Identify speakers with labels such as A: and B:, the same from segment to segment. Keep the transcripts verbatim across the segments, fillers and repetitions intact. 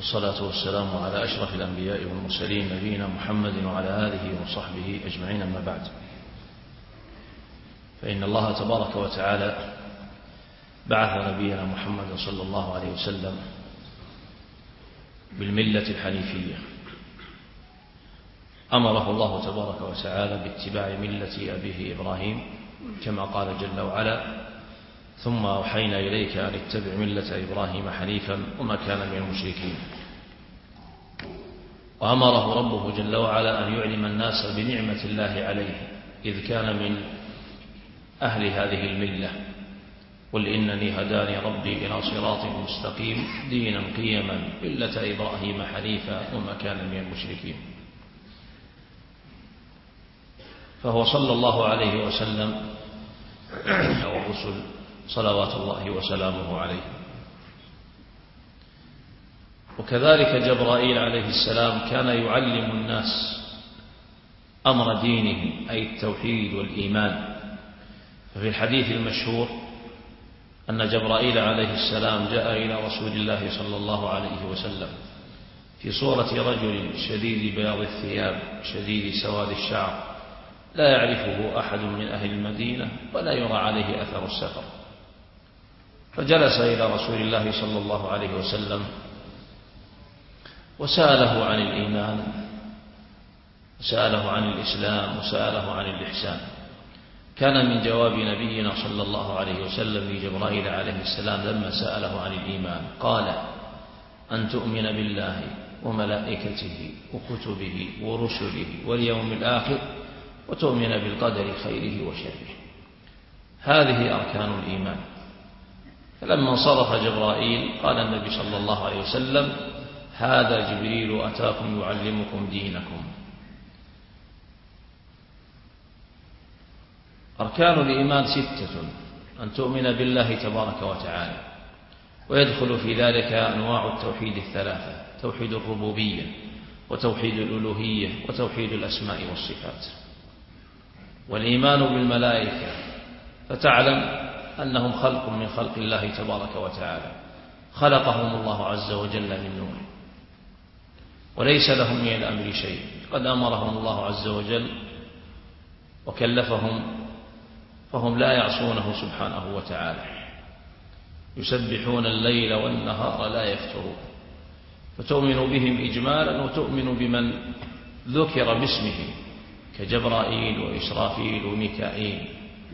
A: والصلاة والسلام على أشرف الأنبياء والمرسلين نبينا محمد وعلى آله وصحبه أجمعين، أما بعد، فإن الله تبارك وتعالى بعث نبينا محمد صلى الله عليه وسلم بالملة الحنيفية، أمره الله تبارك وتعالى باتباع ملة أبيه إبراهيم كما قال جل وعلا: ثم أوحينا إليك أن اتبع ملة إبراهيم حنيفا وما كان من المشركين. وأمره ربه جل وعلا أن يعلم الناس بنعمة الله عليه إذ كان من أهل هذه الملة: قل إنني هداني ربي إلى صراط مستقيم دينا قيما ملة إبراهيم حنيفا وما كان من المشركين. فهو صلى الله عليه وسلم والرسل صلوات الله وسلامه عليه. وكذلك جبرائيل عليه السلام كان يعلم الناس أمر دينهم، أي التوحيد والإيمان. ففي الحديث المشهور أن جبرائيل عليه السلام جاء إلى رسول الله صلى الله عليه وسلم في صورة رجل شديد بياض الثياب شديد سواد الشعر، لا يعرفه أحد من أهل المدينة ولا يرى عليه أثر السفر. فجلس إلى رسول الله صلى الله عليه وسلم وسأله عن الإيمان، وسأله عن الإسلام، وسأله عن الإحسان. كان من جواب نبينا صلى الله عليه وسلم لجبرائيل عليه السلام لما سأله عن الإيمان قال: أن تؤمن بالله وملائكته وكتبه ورسله واليوم الآخر وتؤمن بالقدر خيره وشره. هذه أركان الإيمان. فلما انصرف جبرائيل قال النبي صلى الله عليه وسلم: هذا جبريل أتاكم يعلمكم دينكم. أركان الإيمان ستة: أن تؤمن بالله تبارك وتعالى، ويدخل في ذلك أنواع التوحيد الثلاثة: توحيد الربوبية وتوحيد الألوهية وتوحيد الأسماء والصفات. والإيمان بالملائكة، فتعلم أنهم خلق من خلق الله تبارك وتعالى، خلقهم الله عز وجل من نور، وليس لهم من الأمر شيء، قد أمرهم الله عز وجل وكلفهم، فهم لا يعصونه سبحانه وتعالى، يسبحون الليل والنهار لا يفترون. فتؤمن بهم إجمالا، وتؤمن بمن ذكر باسمه كجبرائيل وإسرافيل وميكائيل.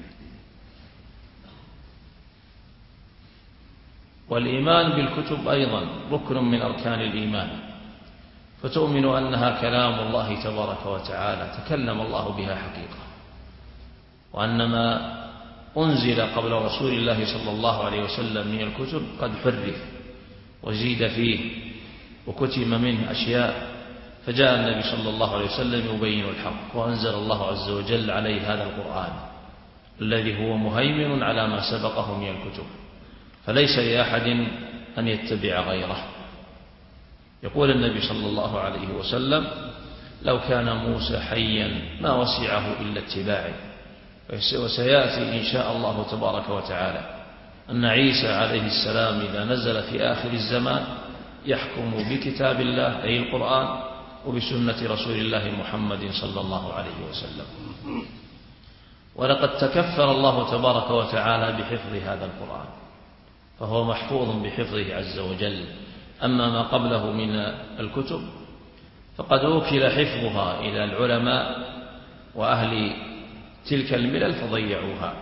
A: والإيمان بالكتب أيضا ركن من أركان الإيمان، فتؤمن أنها كلام الله تبارك وتعالى تكلم الله بها حقيقة، وأن ما أنزل قبل رسول الله صلى الله عليه وسلم من الكتب قد حرف وزيد فيه وكتم منه أشياء، فجاء النبي صلى الله عليه وسلم يبين الحق، وأنزل الله عز وجل عليه هذا القرآن الذي هو مهيمن على ما سبقه من الكتب، فليس لأحد أن يتبع غيره. يقول النبي صلى الله عليه وسلم: لو كان موسى حيا ما وسعه إلا اتباعي. وسيأتي إن شاء الله تبارك وتعالى أن عيسى عليه السلام إذا نزل في آخر الزمان يحكم بكتاب الله أي القرآن وبسنة رسول الله محمد صلى الله عليه وسلم. ولقد تكفل الله تبارك وتعالى بحفظ هذا القرآن، فهو محفوظ بحفظه عز وجل. أما ما قبله من الكتب فقد وكل حفظها إلى العلماء وأهل تلك الملل فضيعوها.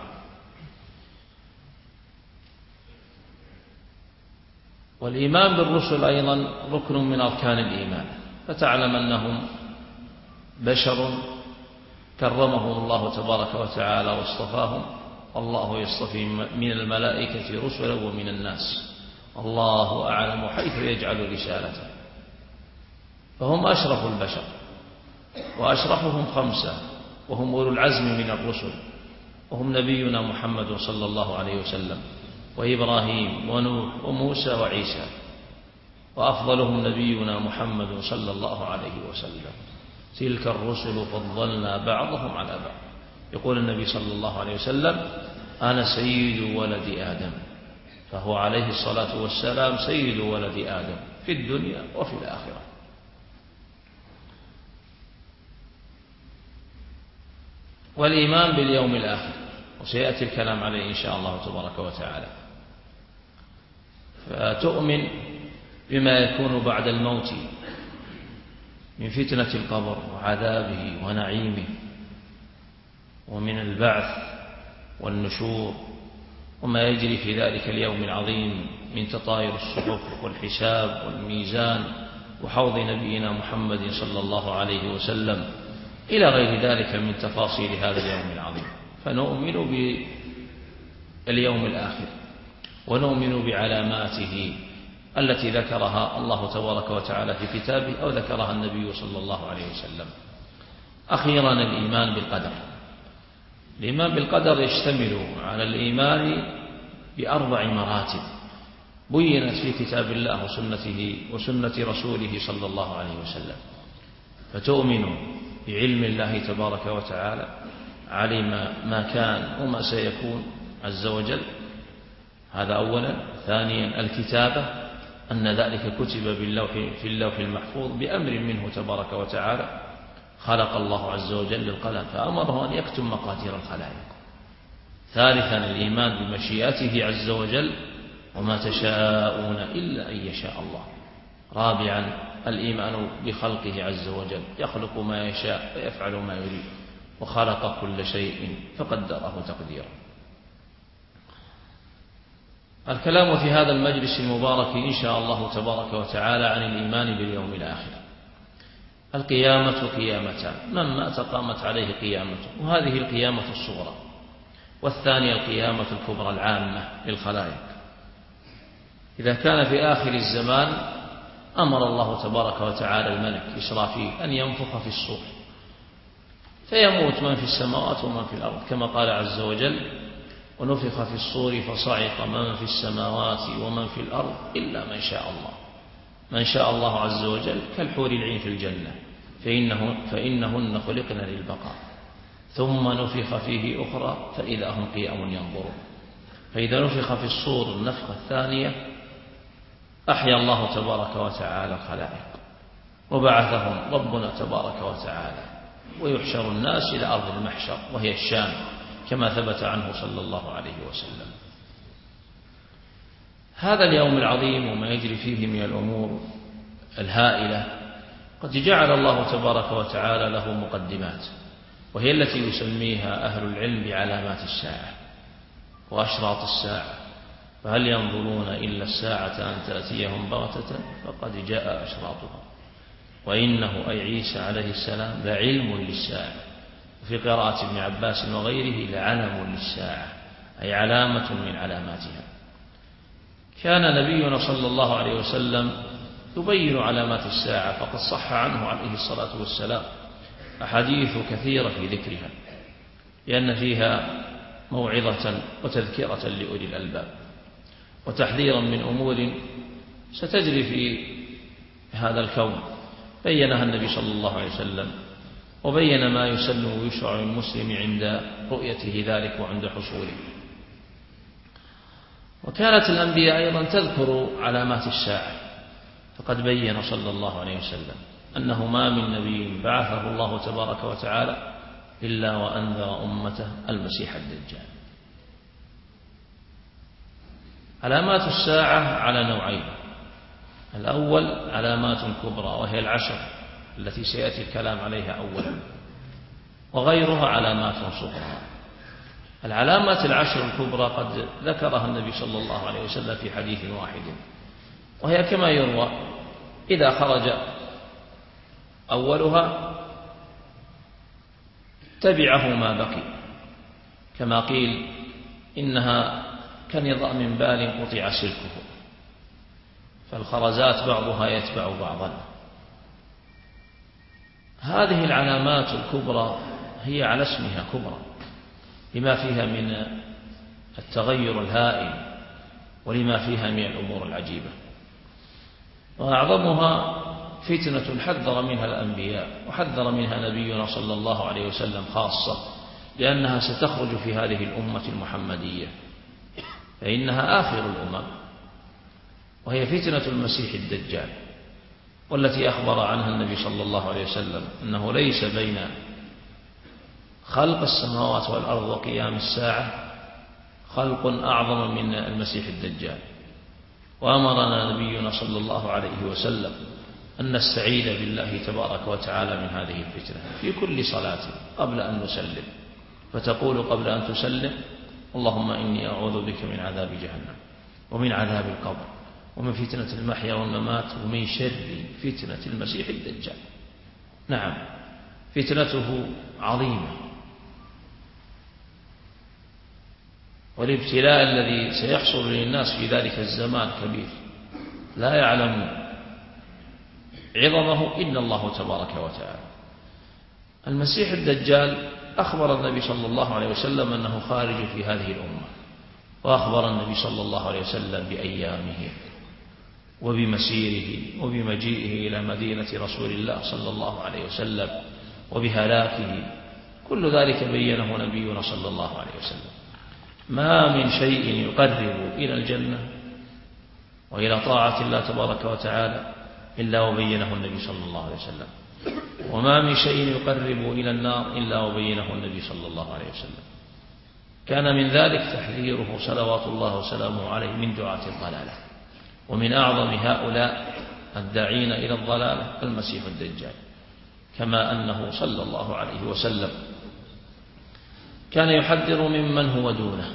A: والإيمان بالرسل أيضا ركن من أركان الإيمان، فتعلم أنهم بشر كرمهم الله تبارك وتعالى واصطفاهم. الله يصطفي من الملائكة رسلا ومن الناس، الله أعلم حيث يجعل رسالته. فهم أشرف البشر، وأشرفهم خمسة، وهم أولو العزم من الرسل، وهم نبينا محمد صلى الله عليه وسلم وإبراهيم ونوح وموسى وعيسى، وأفضلهم نبينا محمد صلى الله عليه وسلم. تلك الرسل فضلنا بعضهم على بعض. يقول النبي صلى الله عليه وسلم: أنا سيد ولد آدم، فهو عليه الصلاة والسلام سيد ولد آدم في الدنيا وفي الآخرة. والإيمان باليوم الآخر، وسيأتي الكلام عليه إن شاء الله تبارك وتعالى. فتؤمن بما يكون بعد الموت من فتنة القبر وعذابه ونعيمه، ومن البعث والنشور، وما يجري في ذلك اليوم العظيم من تطاير الصحف والحساب والميزان وحوض نبينا محمد صلى الله عليه وسلم إلى غير ذلك من تفاصيل هذا اليوم العظيم. فنؤمن باليوم الآخر، ونؤمن بعلاماته التي ذكرها الله تبارك وتعالى في كتابه أو ذكرها النبي صلى الله عليه وسلم. أخيرا الإيمان بالقدر. الإيمان بالقدر يشتمل على الإيمان بأربع مراتب بينت في كتاب الله وسنته وسنة رسوله صلى الله عليه وسلم. فتؤمن بعلم الله تبارك وتعالى، علم ما كان وما سيكون عز وجل، هذا أولا. ثانيا الكتابة، أن ذلك كتب باللوح في اللوح المحفوظ بأمر منه تبارك وتعالى. خلق الله عز وجل القلم فأمره أن يكتب مقادير الخلائق. ثالثا الإيمان بمشيئته عز وجل، وما تشاءون إلا أن يشاء الله. رابعا الإيمان بخلقه عز وجل، يخلق ما يشاء ويفعل ما يريد، وخلق كل شيء فقدره تقديرا. الكلام في هذا المجلس المبارك إن شاء الله تبارك وتعالى عن الإيمان باليوم الآخر. القيامة قيامتان، من مات قامت عليه قيامته، وهذه القيامة الصغرى، والثانية القيامة الكبرى العامة للخلائق. إذا كان في آخر الزمان أمر الله تبارك وتعالى الملك إسرافيل أن ينفخ في الصور، فيموت من في السماوات ومن في الأرض، كما قال عز وجل: ونفخ في الصور فصعق من في السماوات ومن في الأرض إلا من شاء الله. من شاء الله عز وجل كالحور العين في الجنة، فإنه فإنهن خلقن للبقاء. ثم نفخ فيه أخرى فإذا هم قيام ينظرون. فإذا نفخ في الصور النفخة الثانية أحيا الله تبارك وتعالى الخلائق، وبعثهم ربنا تبارك وتعالى، ويحشر الناس إلى أرض المحشر وهي الشام، كما ثبت عنه صلى الله عليه وسلم. هذا اليوم العظيم وما يجري فيه من الأمور الهائلة قد جعل الله تبارك وتعالى له مقدمات، وهي التي يسميها أهل العلم بعلامات الساعة وأشراط الساعة. فهل ينظرون إلا الساعة أن تأتيهم بغتة فقد جاء أشراطها، وإنه أي عيسى عليه السلام لعلم للساعة. وفي قراءة ابن عباس وغيره لعلم للساعة، أي علامة من علاماتها. كان نبينا صلى الله عليه وسلم يبين علامات الساعة، فقد صح عنه عليه الصلاة والسلام أحاديث كثيرة في ذكرها، لأن فيها موعظة وتذكرة لأولي الألباب، وتحذيرا من أمور ستجري في هذا الكون بينها النبي صلى الله عليه وسلم، وبين ما يسن ويشرع للمسلم عند رؤيته ذلك وعند حصوله. وكانت الأنبياء أيضا تذكر علامات الساعة، فقد بين صلى الله عليه وسلم أنه ما من نبي بعثه الله تبارك وتعالى إلا وأنذر أمته المسيح الدجال. علامات الساعة على نوعين: الأول علامات كبرى وهي العشر التي سيأتي الكلام عليها أولا، وغيرها علامات صغرى. العلامات العشر الكبرى قد ذكرها النبي صلى الله عليه وسلم في حديث واحد، وهي كما يروى: إذا خرج أولها تبعه ما بقي، كما قيل: إنها كنظام بال قطع سلكه، فالخرزات بعضها يتبع بعضا. هذه العلامات الكبرى هي على اسمها كبرى لما فيها من التغير الهائل ولما فيها من الأمور العجيبة. وأعظمها فتنة حذر منها الأنبياء، وحذر منها نبينا صلى الله عليه وسلم خاصة، لأنها ستخرج في هذه الأمة المحمدية. فإنها آخر الأمم، وهي فتنة المسيح الدجال، والتي أخبر عنها النبي صلى الله عليه وسلم أنه ليس بين خلق السماوات والأرض وقيام الساعة خلق أعظم من المسيح الدجال. وأمرنا نبينا صلى الله عليه وسلم أن نستعيذ بالله تبارك وتعالى من هذه الفتنة في كل صلاة قبل أن نسلم، فتقول قبل أن تسلم: اللهم إني أعوذ بك من عذاب جهنم ومن عذاب القبر ومن فتنة المحيا والممات ومن شر فتنة المسيح الدجال. نعم، فتنته عظيمة، والابتلاء الذي سيحصل للناس في ذلك الزمان كبير، لا يعلم عظمه إلا الله تبارك وتعالى. المسيح الدجال أخبر النبي صلى الله عليه وسلم أنه خارج في هذه الأمة، وأخبر النبي صلى الله عليه وسلم بأيامه وبمسيره وبمجيئه إلى مدينة رسول الله صلى الله عليه وسلم وبهلاكه. كل ذلك بينه نبينا صلى الله عليه وسلم. ما من شيء يقرب إلى الجنة وإلى طاعة الله تبارك وتعالى إلا وبينه النبي صلى الله عليه وسلم، وما من شيء يقرب إلى النار إلا وبينه النبي صلى الله عليه وسلم. كان من ذلك تحذيره صلوات الله وسلامه عليه من دعاة الضلالة، ومن أعظم هؤلاء الداعين إلى الضلالة المسيح الدجال، كما أنه صلى الله عليه وسلم كان يحذر ممن هو دونه.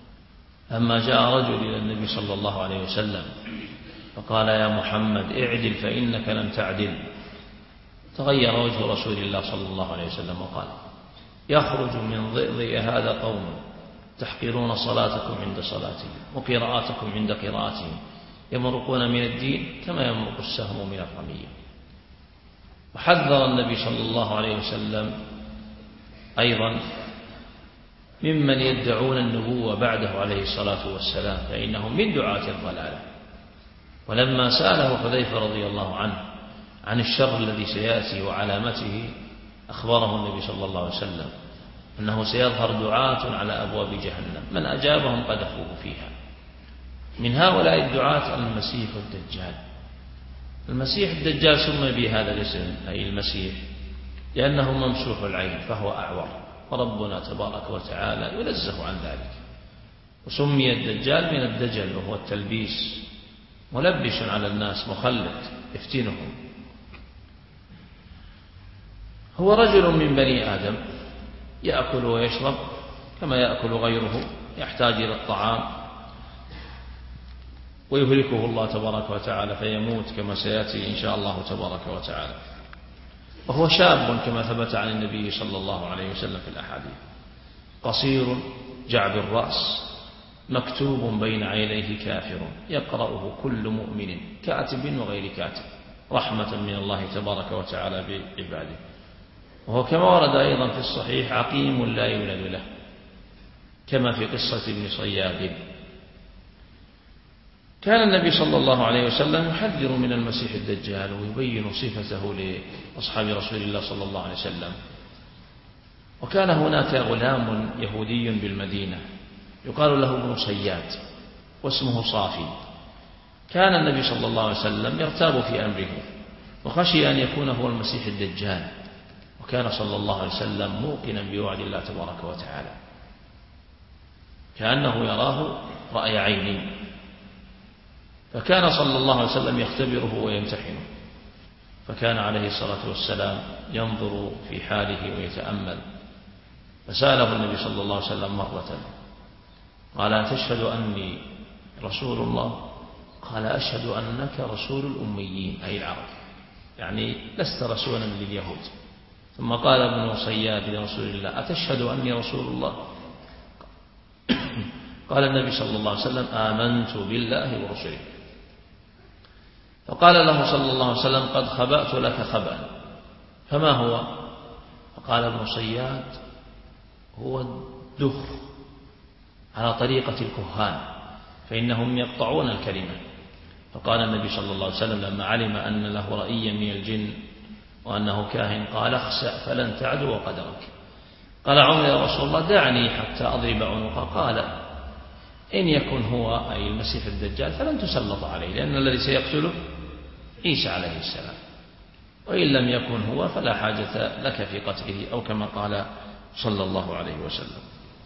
A: لما جاء رجل إلى النبي صلى الله عليه وسلم فقال: يا محمد اعدل فإنك لم تعدل، تغير وجه رسول الله صلى الله عليه وسلم وقال: يخرج من ضئضئ هذا قوم تحقرون صلاتكم عند صلاتهم وقراءتكم عند قراءتهم، يمرقون من الدين كما يمرق السهم من الرمية. وحذر النبي صلى الله عليه وسلم أيضا ممن يدعون النبوة بعده عليه الصلاة والسلام، فإنهم من دعاة الضلالة. ولما سأله حذيفة رضي الله عنه عن الشر الذي سيأتي وعلامته، أخبره النبي صلى الله عليه وسلم أنه سيظهر دعاة على أبواب جهنم من أجابهم قذفوه فيها. من هؤلاء الدعاة المسيح الدجال. المسيح الدجال سمي بهذا الاسم، أي المسيح، لأنه ممسوح العين فهو أعور، وربنا تبارك وتعالى ينزه عن ذلك. وسمي الدجال من الدجل وهو التلبيس، ملبس على الناس مخلط يفتنهم. هو رجل من بني آدم يأكل ويشرب كما يأكل غيره، يحتاج إلى الطعام ويهلكه الله تبارك وتعالى فيموت كما سيأتي إن شاء الله تبارك وتعالى. وهو شاب كما ثبت عن النبي صلى الله عليه وسلم في الأحاديث، قصير جعب الرأس، مكتوب بين عينيه كافر، يقرأه كل مؤمن كاتب وغير كاتب رحمة من الله تبارك وتعالى بعباده. وهو كما ورد أيضا في الصحيح عقيم لا يولد له، كما في قصة ابن صياد. كان النبي صلى الله عليه وسلم يحذر من المسيح الدجال ويبين صفته لأصحاب رسول الله صلى الله عليه وسلم. وكان هناك غلام يهودي بالمدينة يقال له ابن صياد واسمه صافي. كان النبي صلى الله عليه وسلم يرتاب في أمره وخشي أن يكون هو المسيح الدجال، وكان صلى الله عليه وسلم موقنا بوعد الله تبارك وتعالى، كأنه يراه رأي عين. فكان صلى الله عليه وسلم يختبره ويمتحنه، فكان عليه الصلاة والسلام ينظر في حاله ويتأمل. فسأله النبي صلى الله عليه وسلم مرة قال: أتشهد أني رسول الله؟ قال: أشهد أنك رسول الأميين أي العرب، يعني لست رسولا لليهود. ثم قال ابن صياد لرسول الله: أتشهد أني رسول الله؟ قال النبي صلى الله عليه وسلم: آمنت بالله ورسله. فقال له صلى الله عليه وسلم: قد خبأت لك خبأ، فما هو؟ فقال ابن صياد: هو الدخ على طريقة الكهان، فإنهم يقطعون الكلمة. فقال النبي صلى الله عليه وسلم لما علم أن له رأيا من الجن وأنه كاهن قال: اخسأ فلن تعدو قدرك. قال عمر: يا رسول الله دعني حتى أضرب عنقه. قال: إن يكن هو أي المسيح الدجال فلن تسلط عليه، لأن الذي سيقتله عيسى عليه السلام، وإن لم يكن هو فلا حاجة لك في قتله، أو كما قال صلى الله عليه وسلم.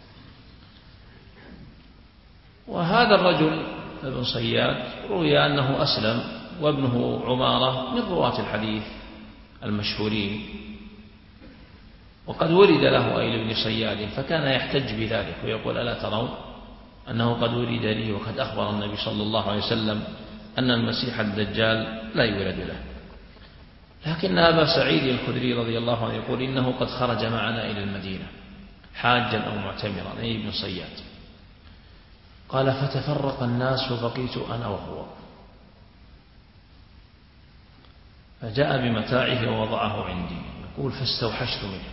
A: وهذا الرجل ابن صياد روي أنه أسلم، وابنه عمارة من رواة الحديث المشهورين، وقد ولد له أي لابن صياد، فكان يحتج بذلك ويقول: ألا ترون أنه قد ولد لي وقد أخبر النبي صلى الله عليه وسلم أن المسيح الدجال لا يولد له. لكن أبا سعيد الخدري رضي الله عنه يقول: إنه قد خرج معنا إلى المدينة حاجا أو معتمرا، أي ابن صياد. قال: فتفرق الناس وبقيت أنا وهو، فجاء بمتاعه ووضعه عندي، يقول: فاستوحشت منه،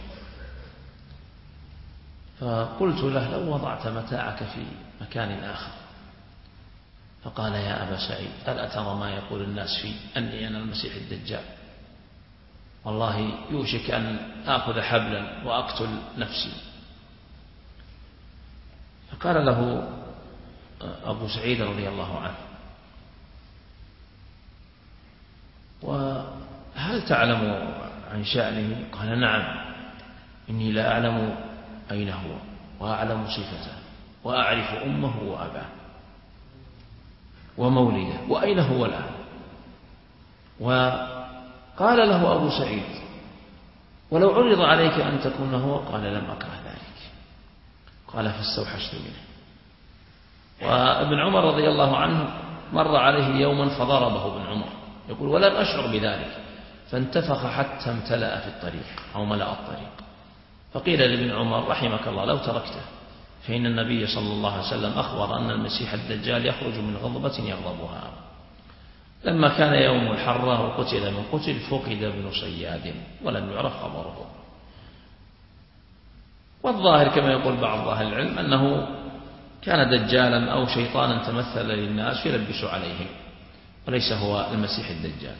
A: فقلت له: لو وضعت متاعك في مكان آخر. فقال: يا أبا سعيد، ألا ترى ما يقول الناس في أني أنا المسيح الدجال؟ والله يوشك أن آخذ حبلا وأقتل نفسي. فقال له أبو سعيد رضي الله عنه: وهل تعلم عن شأنه؟ قال: نعم، إني لا أعلم أين هو، وأعلم صفته، وأعرف أمه وأباه ومولده وأين هو الآن. وقال له أبو سعيد: ولو عرض عليك أن تكون هو؟ قال: لم أكره ذلك. قال: فاستوحشت منه. وابن عمر رضي الله عنه مر عليه يوما فضربه ابن عمر، يقول: ولم أشعر بذلك، فانتفخ حتى امتلأ في الطريق أو ملأ الطريق. فقيل لابن عمر: رحمك الله، لو تركته، فإن النبي صلى الله عليه وسلم أخبر أن المسيح الدجال يخرج من غضبة يغضبها. لما كان يوم الحرة وقتل من قتل فقد ابن صياد ولم يعرف خبره. والظاهر كما يقول بعض أهل العلم أنه كان دجالا أو شيطانا تمثل للناس يلبس عليهم، وليس هو المسيح الدجال.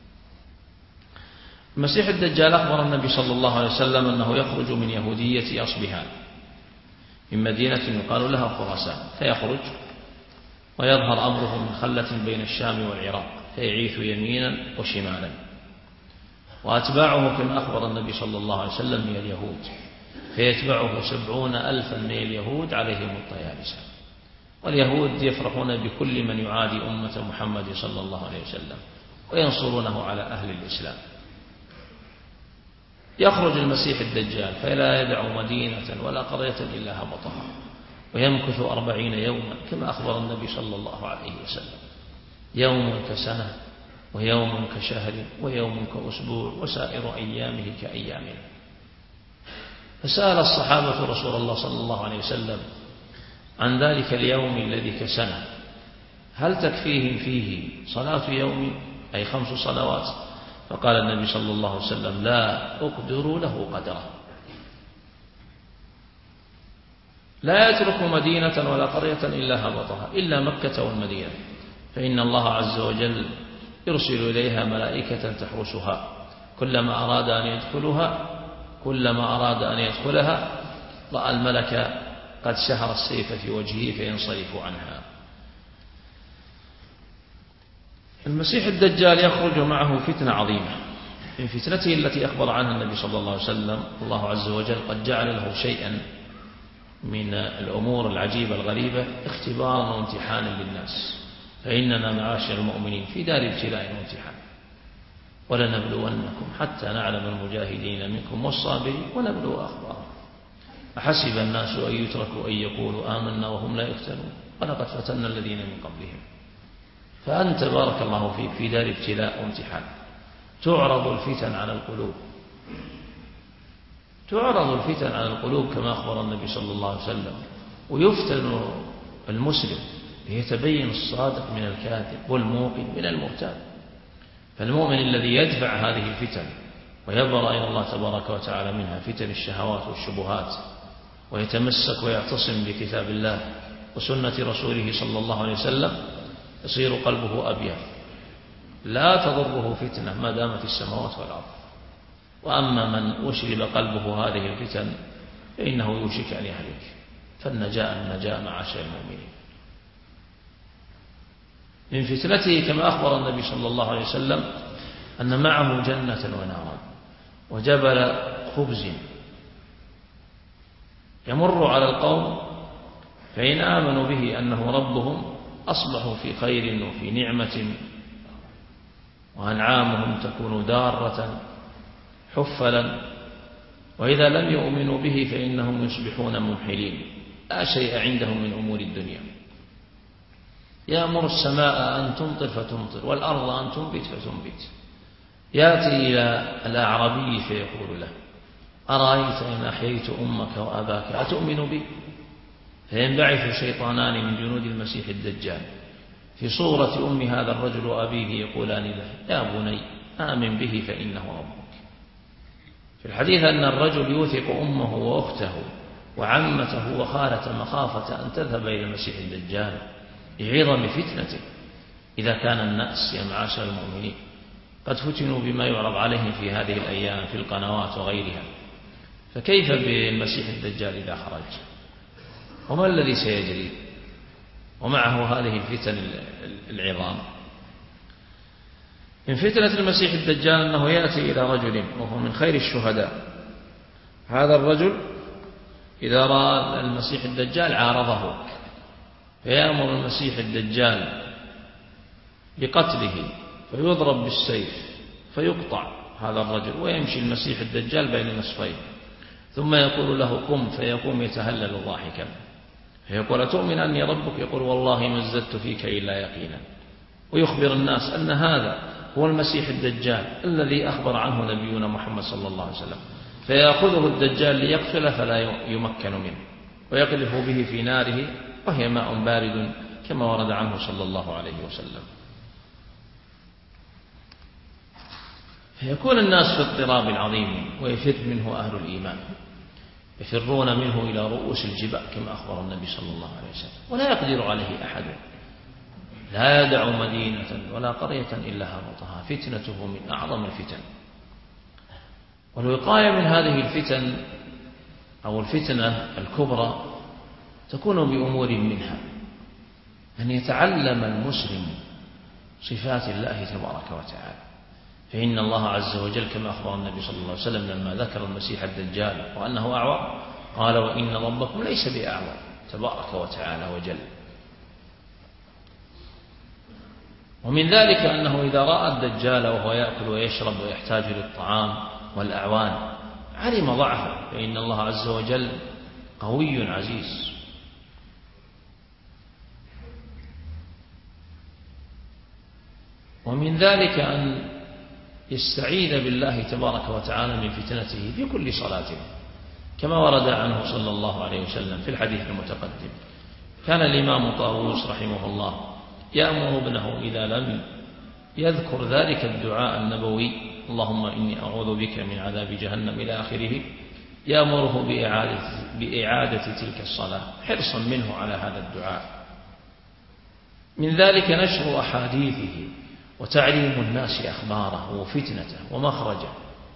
A: المسيح الدجال أخبر النبي صلى الله عليه وسلم أنه يخرج من يهودية أصبهان، من مدينة يقال لها خراسان، فيخرج ويظهر أمره من خلة بين الشام والعراق، فيعيث يمينا وشمالا. وأتباعه كما أخبر النبي صلى الله عليه وسلم من اليهود، فيتبعه سبعون ألفا من اليهود عليهم الطيالسة. واليهود يفرحون بكل من يعادي أمة محمد صلى الله عليه وسلم وينصرونه على أهل الإسلام. يخرج المسيح الدجال فلا يدع مدينة ولا قرية إلا هبطها، ويمكث أربعين يوما كما أخبر النبي صلى الله عليه وسلم، يوم كسنة ويوم كشهر ويوم كأسبوع وسائر أيامه كأيامنا. فسأل الصحابة رسول الله صلى الله عليه وسلم عن ذلك اليوم الذي كسنة، هل تكفيهم فيه صلاة يوم أي خمس صلوات؟ فقال النبي صلى الله عليه وسلم: لا أقدر له قدره. لا يترك مدينة ولا قرية إلا هبطها إلا مكة والمدينة، فإن الله عز وجل يرسل إليها ملائكة تحرسها، كلما أراد أن يدخلها كلما أراد أن يدخلها رأى الملك قد شهر السيف في وجهه فينصرف عنها. المسيح الدجال يخرج معه فتنة عظيمة، من فتنته التي أخبر عنها النبي صلى الله عليه وسلم الله عز وجل قد جعل له شيئا من الأمور العجيبة الغريبة اختبارا وامتحانا للناس. فإننا معاشر المؤمنين في دار ابتلاء وامتحان، ولنبلونكم حتى نعلم المجاهدين منكم والصابرين ونبلو أخبارهم. أحسب الناس أن يتركوا أن يقولوا آمنا وهم لا يفتنون ولقد فتنا الذين من قبلهم. فأنت بارك الله فيك في دار ابتلاء وامتحان، تعرض الفتن على القلوب، تعرض الفتن على القلوب كما أخبر النبي صلى الله عليه وسلم، ويفتن المسلم ليتبين الصادق من الكاذب والموقن من المرتاب. فالمؤمن الذي يدفع هذه الفتن ويبرأ إلى الله تبارك وتعالى منها، فتن الشهوات والشبهات، ويتمسك ويعتصم بكتاب الله وسنة رسوله صلى الله عليه وسلم، يصير قلبه أبيض لا تضره فتنة ما دامت السماوات والأرض. وأما من أشرب قلبه هذه الفتن فإنه يوشك أن يهلك. فالنجاة النجاة معاشر المؤمنين. من فتنته كما أخبر النبي صلى الله عليه وسلم أن معه جنة ونارا وجبل خبز يمر على القوم، فإن آمنوا به أنه ربهم أصبحوا في خير وفي نعمة وأنعامهم تكون دارة حفلا، وإذا لم يؤمنوا به فإنهم يصبحون ممحلين لا شيء عندهم من أمور الدنيا. يأمر السماء أن تمطر فتمطر والأرض أن تنبت فتنبت. يأتي إلى الأعرابي فيقول له: أرأيت إن أحييت أمك وأباك أتؤمن بي؟ فينبعث شيطانان من جنود المسيح الدجال في صورة أم هذا الرجل وأبيه يقولان له: يا بني آمن به فإنه ربك. في الحديث أن الرجل يوثق أمه وأخته وعمته وخالته مخافة أن تذهب إلى المسيح الدجال لعظم فتنته. إذا كان الناس يا معاشر المؤمنين قد فتنوا بما يعرض عليهم في هذه الأيام في القنوات وغيرها، فكيف بالمسيح الدجال إذا خرج؟ وما الذي سيجري ومعه هذه الفتن العظام؟ من فتنة المسيح الدجال أنه يأتي إلى رجل وهو من خير الشهداء. هذا الرجل إذا رأى المسيح الدجال عارضه، فيأمر المسيح الدجال بقتله فيضرب بالسيف فيقطع هذا الرجل، ويمشي المسيح الدجال بين نصفين، ثم يقول له: قم، فيقوم يتهلل ضاحكا، فيقول: أتؤمن أني ربك؟ يقول: والله ما ازددت فيك إلا يقينا. ويخبر الناس أن هذا هو المسيح الدجال الذي أخبر عنه نبينا محمد صلى الله عليه وسلم، فيأخذه الدجال ليقتله فلا يمكن منه، ويقذف به في ناره وهي ماء بارد كما ورد عنه صلى الله عليه وسلم. فيكون الناس في اضطراب عظيم، ويفر منه أهل الإيمان، يفرون منه إلى رؤوس الجبال كما أخبر النبي صلى الله عليه وسلم، ولا يقدر عليه أحد، لا يدع مدينة ولا قرية إلا هبطها، فتنته من أعظم الفتن. والوقاية من هذه الفتن أو الفتنة الكبرى تكون بأمور منها: أن يتعلم المسلم صفات الله تبارك وتعالى، فإن الله عز وجل كما أخبر النبي صلى الله عليه وسلم لما ذكر المسيح الدجال وأنه أعور قال: وإن ربكم ليس بأعور تبارك وتعالى وجل. ومن ذلك أنه إذا رأى الدجال وهو يأكل ويشرب ويحتاج للطعام والأعوان علم ضعفه، فإن الله عز وجل قوي عزيز. ومن ذلك أن يستعيذ بالله تبارك وتعالى من فتنته في كل صلاة، كما ورد عنه صلى الله عليه وسلم في الحديث المتقدم. كان الإمام طاووس رحمه الله يأمر ابنه إذا لم يذكر ذلك الدعاء النبوي: اللهم إني أعوذ بك من عذاب جهنم إلى آخره، يأمره بإعادة, بإعادة تلك الصلاة حرصا منه على هذا الدعاء. من ذلك نشر أحاديثه وتعليم الناس أخباره وفتنته ومخرجه.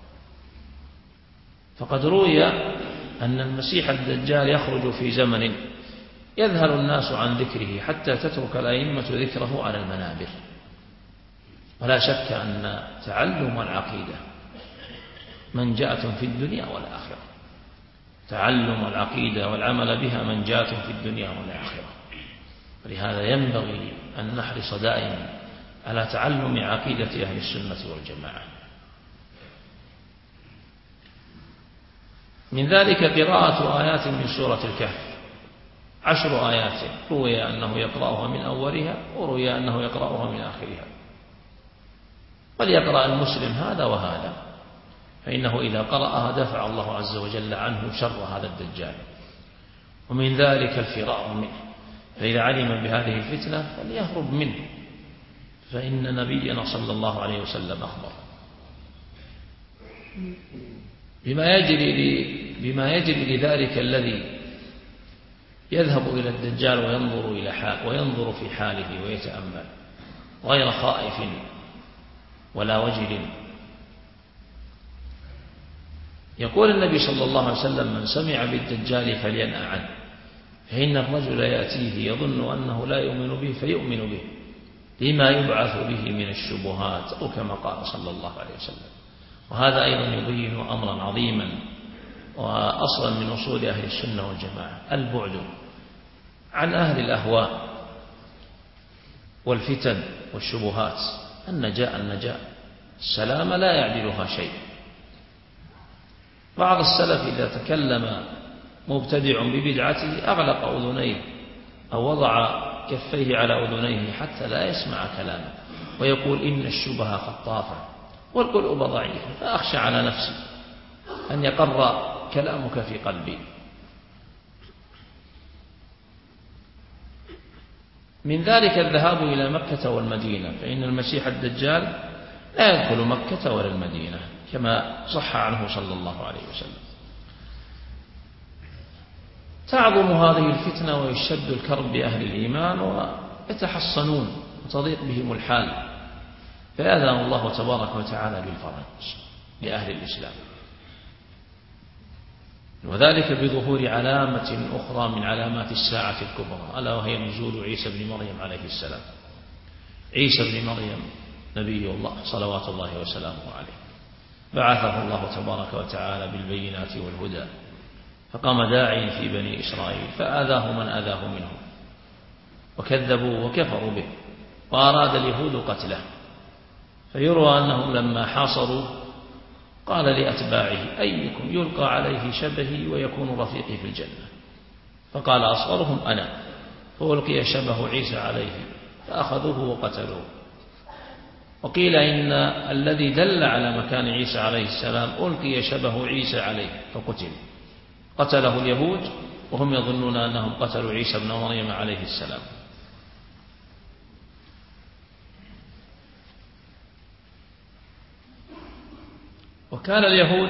A: فقد روي أن المسيح الدجال يخرج في زمن يذهل الناس عن ذكره حتى تترك الأئمة ذكره على المنابر. ولا شك أن تعلم العقيدة منجاة في الدنيا والآخرة، تعلم العقيدة والعمل بها منجاة في الدنيا والآخرة. ولهذا ينبغي أن نحرص دائما على تعلم عقيدة أهل السنة والجماعة. من ذلك قراءة آيات من سورة الكهف، عشر آيات، روي أنه يقرأها من أولها وروي أنه يقرأها من آخرها. وليقرأ المسلم هذا وهذا، فإنه إذا قرأها دفع الله عز وجل عنه شر هذا الدجال. ومن ذلك الفرار منه، فإذا علم بهذه الفتنة فليهرب منه، فإن نبينا صلى الله عليه وسلم أخبر بما يجري بما يجري لذلك الذي يذهب إلى الدجال وينظر إلى حال وينظر في حاله ويتأمل غير خائف ولا وجل. يقول النبي صلى الله عليه وسلم: من سمع بالدجال فلينأ عنه، فإن الرجل يأتيه يظن أنه لا يؤمن به فيؤمن به، لما يبعث به من الشبهات، أو كما قال صلى الله عليه وسلم. وهذا أيضا يبين أمرا عظيما، وأصلا من أصول أهل السنة والجماعة البعد عن أهل الأهواء والفتن والشبهات. النجاة النجاة السلام لا يعدلها شيء. بعض السلف إذا تكلم مبتدع ببدعته أغلق أذنيه أو وضع كفيه على أذنيه حتى لا يسمع كلامه، ويقول إن الشبهة خطافة والقلوب ضعيفة، فأخشى على نفسي أن يقر كلامك في قلبي. من ذلك الذهاب إلى مكة والمدينة، فإن المسيح الدجال لا يدخل مكة ولا المدينة كما صح عنه صلى الله عليه وسلم. تعظم هذه الفتنة ويشد الكرب بأهل الإيمان ويتحصنون وتضيق بهم الحال، فيأذن الله تبارك وتعالى بالفرج لأهل الإسلام، وذلك بظهور علامة أخرى من علامات الساعة الكبرى، ألا وهي نزول عيسى بن مريم عليه السلام. عيسى بن مريم نبي الله صلوات الله وسلامه عليه، بعثه الله تبارك وتعالى بالبينات والهدى، فقام داعيا في بني إسرائيل فآذاه من آذاه منهم، وكذبوا وكفروا به، وأراد اليهود قتله. فيروى أنهم لما حاصروا قال لأتباعه أيكم يلقى عليه شبهي ويكون رفيقي في الجنة، فقال أصغرهم أنا، فألقي شبه عيسى عليه فأخذوه وقتلوه. وقيل إن الذي دل على مكان عيسى عليه السلام ألقي شبه عيسى عليه فقتل، قتله اليهود وهم يظنون أنهم قتلوا عيسى بن مريم عليه السلام. وكان اليهود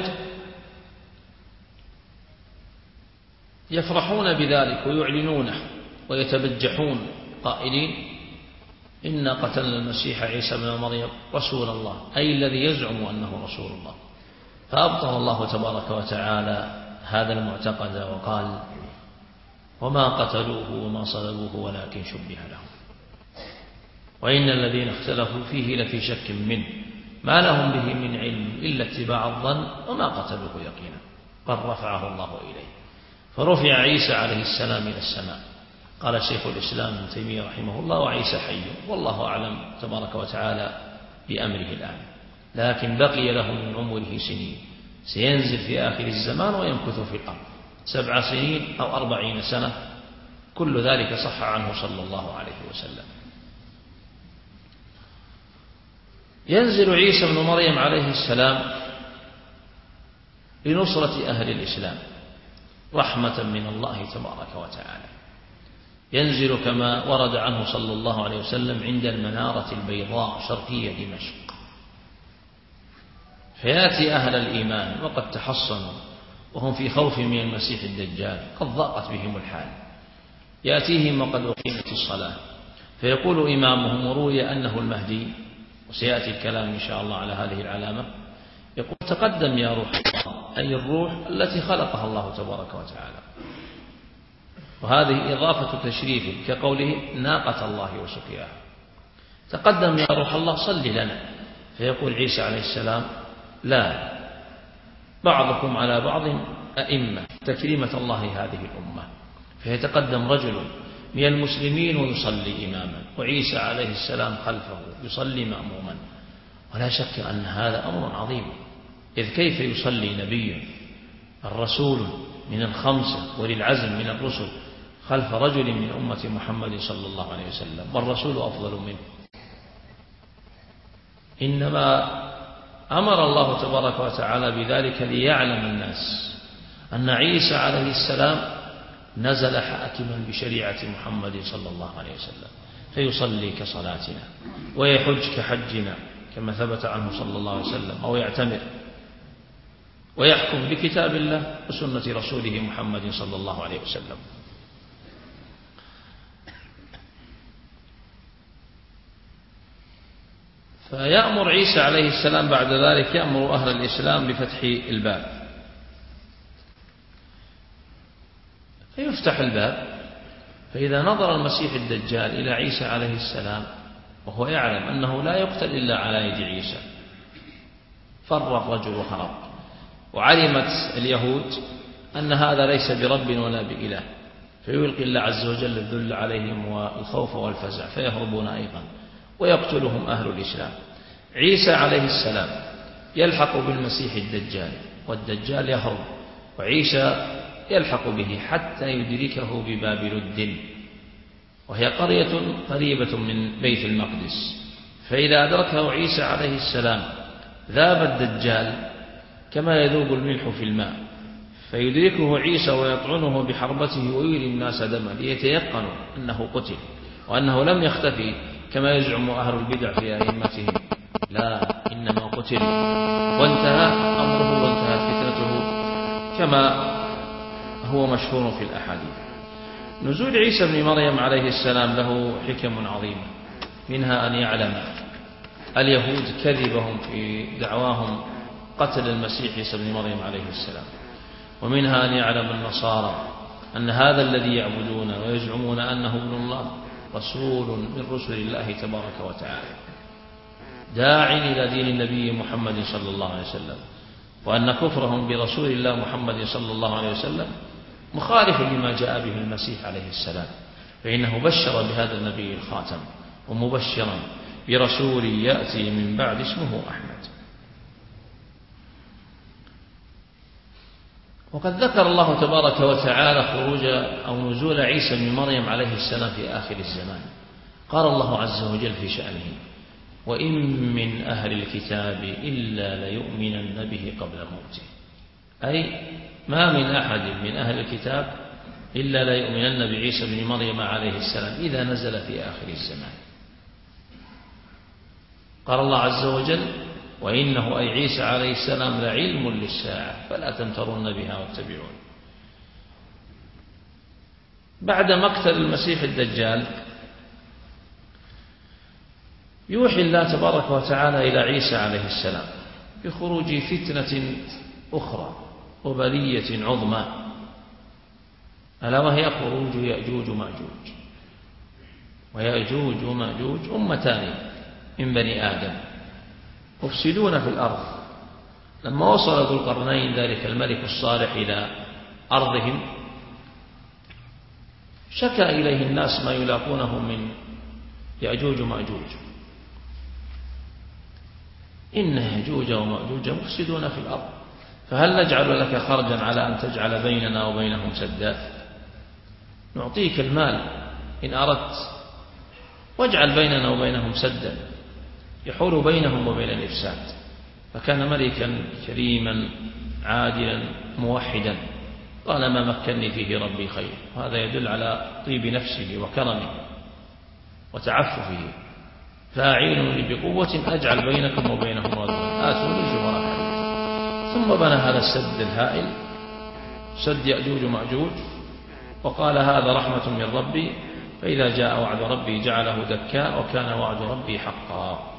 A: يفرحون بذلك ويعلنونه ويتبجحون قائلين إنا قتلنا المسيح عيسى بن مريم رسول الله، أي الذي يزعم أنه رسول الله. فأبطل الله تبارك وتعالى هذا المعتقد وقال وما قتلوه وما صلبوه ولكن شبه لهم، وإن الذين اختلفوا فيه لفي شك منه ما لهم به من علم إلا اتباع الظن وما قتلوه يقينا، بل رفعه الله إليه. فرفع عيسى عليه السلام إلى السماء. قال شيخ الإسلام ابن تيمية رحمه الله وعيسى حي، والله أعلم تبارك وتعالى بأمره الآن، لكن بقي له من عمره سنين، سينزل في آخر الزمان ويمكث في الأرض سبع سنين أو أربعين سنة، كل ذلك صح عنه صلى الله عليه وسلم. ينزل عيسى بن مريم عليه السلام لنصرة أهل الإسلام رحمة من الله تبارك وتعالى. ينزل كما ورد عنه صلى الله عليه وسلم عند المنارة البيضاء شرقية دمشق، فيأتي أهل الإيمان وقد تحصنوا وهم في خوف من المسيح الدجال، قد ضاقت بهم الحال، يأتيهم وقد أقيمت الصلاة، فيقول إمامهم وروي أنه المهدي، وسيأتي الكلام إن شاء الله على هذه العلامة، يقول تقدم يا روح الله، أي الروح التي خلقها الله تبارك وتعالى، وهذه إضافة تشريف كقوله ناقة الله وسقياها. تقدم يا روح الله صل لنا، فيقول عيسى عليه السلام لا، بعضكم على بعض أئمة تكريمة الله هذه الأمة، فيتقدم رجل من المسلمين ويصلي إماما، وعيسى عليه السلام خلفه يصلي مأموما. ولا شك أن هذا أمر عظيم، إذ كيف يصلي نبي الرسول من الخمسة وللعزم من الرسل خلف رجل من أمة محمد صلى الله عليه وسلم، والرسول أفضل منه. إنما أمر الله تبارك وتعالى بذلك ليعلم الناس أن عيسى عليه السلام نزل حاكما بشريعة محمد صلى الله عليه وسلم، فيصلي كصلاتنا ويحج كحجنا كما ثبت عنه صلى الله عليه وسلم، أو يعتمر ويحكم بكتاب الله وسنة رسوله محمد صلى الله عليه وسلم. فيأمر عيسى عليه السلام بعد ذلك، يأمر أهل الإسلام بفتح الباب، فيفتح الباب، فإذا نظر المسيح الدجال إلى عيسى عليه السلام وهو يعلم أنه لا يقتل إلا على يد عيسى، فر الرجل وهرب. وعلمت اليهود أن هذا ليس برب ولا بإله، فيلقي الله عز وجل الذل عليهم والخوف والفزع فيهربون أيضا، ويقتلهم أهل الإسلام. عيسى عليه السلام يلحق بالمسيح الدجال، والدجال يهرب، وعيسى يلحق به حتى يدركه بباب لد، وهي قرية قريبة من بيت المقدس. فإذا أدركه عيسى عليه السلام ذاب الدجال كما يذوب الملح في الماء، فيدركه عيسى ويطعنه بحربته ويري الناس دما ليتيقنوا أنه قتل وأنه لم يختفي كما يزعم أهل البدع في أئمتهم، لا، إنما قتل وانتهى أمره وانتهت فتنته كما هو مشهور في الأحاديث. نزول عيسى بن مريم عليه السلام له حكم عظيمة، منها أن يعلم اليهود كذبهم في دعواهم قتل المسيح عيسى بن مريم عليه السلام، ومنها أن يعلم النصارى أن هذا الذي يعبدون ويزعمون أنه ابن الله رسول من رسل الله تبارك وتعالى، داع إلى دين النبي محمد صلى الله عليه وسلم، وأن كفرهم برسول الله محمد صلى الله عليه وسلم مخالف لما جاء به المسيح عليه السلام، فإنه بشر بهذا النبي الخاتم ومبشرا برسول يأتي من بعد اسمه أحمد. وقد ذكر الله تبارك وتعالى خروج أو نزول عيسى بن مريم عليه السلام في آخر الزمان. قال الله عز وجل في شأنه: وإن من أهل الكتاب إلا ليؤمنن به قبل موته، أي ما من أحد من أهل الكتاب إلا ليؤمنن بعيسى بن مريم عليه السلام إذا نزل في آخر الزمان. قال الله عز وجل: وإنه أي عيسى عليه السلام لعلم للساعة فلا تمترن بها واتبعون. بعد مقتل المسيح الدجال يوحي الله تبارك وتعالى إلى عيسى عليه السلام بخروج فتنة أخرى وبلية عظمى، ألا وهي خروج يأجوج ومأجوج. ويأجوج ومأجوج أمتان من بني آدم مفسدون في الأرض. لما وصل ذو القرنين ذلك الملك الصالح إلى أرضهم شكى إليه الناس ما يلاقونه من يأجوج ومأجوج، إن يأجوج ومأجوج مفسدون في الأرض، فهل نجعل لك خرجا على أن تجعل بيننا وبينهم سدا؟ نعطيك المال إن أردت، واجعل بيننا وبينهم سدا يحول بينهم وبين الإفساد. فكان ملكا كريما عادلا موحدا، قال: ما مكنني فيه ربي خير. وهذا يدل على طيب نفسه وكرمه وتعففه. فأعينوني بقوة أجعل بينكم وبينهم ردما آتوني زبر الحديد. ثم بنى هذا السد الهائل، سد يأجوج ومأجوج، وقال: هذا رحمة من ربي، فإذا جاء وعد ربي جعله دكا وكان وعد ربي حقا.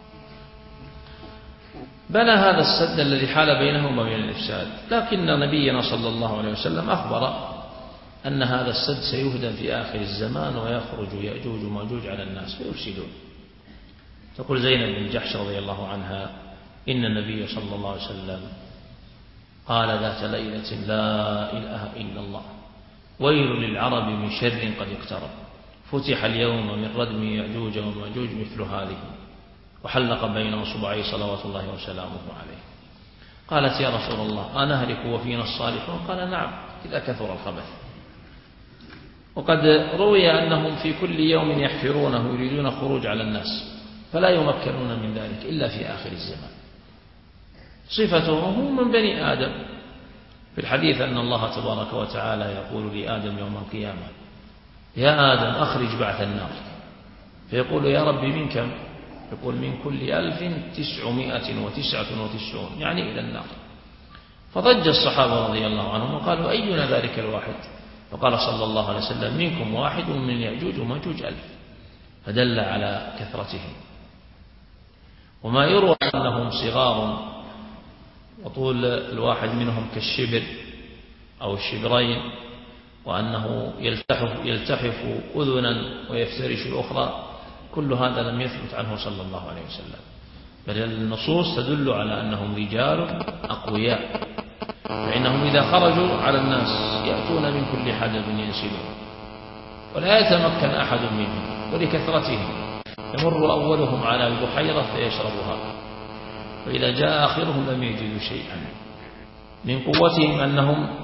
A: بنى هذا السد الذي حال بينهما وبين الإفساد، لكن نبينا صلى الله عليه وسلم أخبر أن هذا السد سيهدم في آخر الزمان ويخرج يأجوج ومأجوج على الناس فيفسدون. تقول زينب بن جحش رضي الله عنها: إن النبي صلى الله عليه وسلم قال ذات ليلة: لا إله إلا الله، ويل للعرب من شر قد اقترب، فتح اليوم من ردم يأجوج ومأجوج مثل هذه، وحلق بين أصبعي صلوات الله وسلامه عليه. قالت: يا رسول الله أنهلك وفينا الصالحون؟ قال: نعم، إذا كثر الخبث. وقد روي أنهم في كل يوم يحفرونه يريدون خروج على الناس فلا يمكنون من ذلك إلا في آخر الزمان. صفتهم هم من بني آدم. في الحديث أن الله تبارك وتعالى يقول لآدم يوم القيامة: يا آدم أخرج بعث النار، فيقول: يا ربي من كم؟ يقول: من كل ألف تسعمائة وتسعة وتسعون، يعني إلى النار. فضج الصحابة رضي الله عنهم وقالوا: أينا ذلك الواحد؟ فقال صلى الله عليه وسلم: منكم واحد من يأجوج ومأجوج ألف، فدل على كثرتهم. وما يروى أنهم صغار وطول الواحد منهم كالشبر أو الشبرين، وأنه يلتحف, يلتحف أذنا ويفترش الأخرى، كل هذا لم يثبت عنه صلى الله عليه وسلم، بل النصوص تدل على أنهم رجال أقوياء، فإنهم إذا خرجوا على الناس يأتون من كل حدب ينسلون، ولا يتمكن أحد منهم، ولكثرتهم يمر أولهم على البحيرة فيشربها، وإذا جاء آخرهم لم يجدوا شيئا. من قوتهم أنهم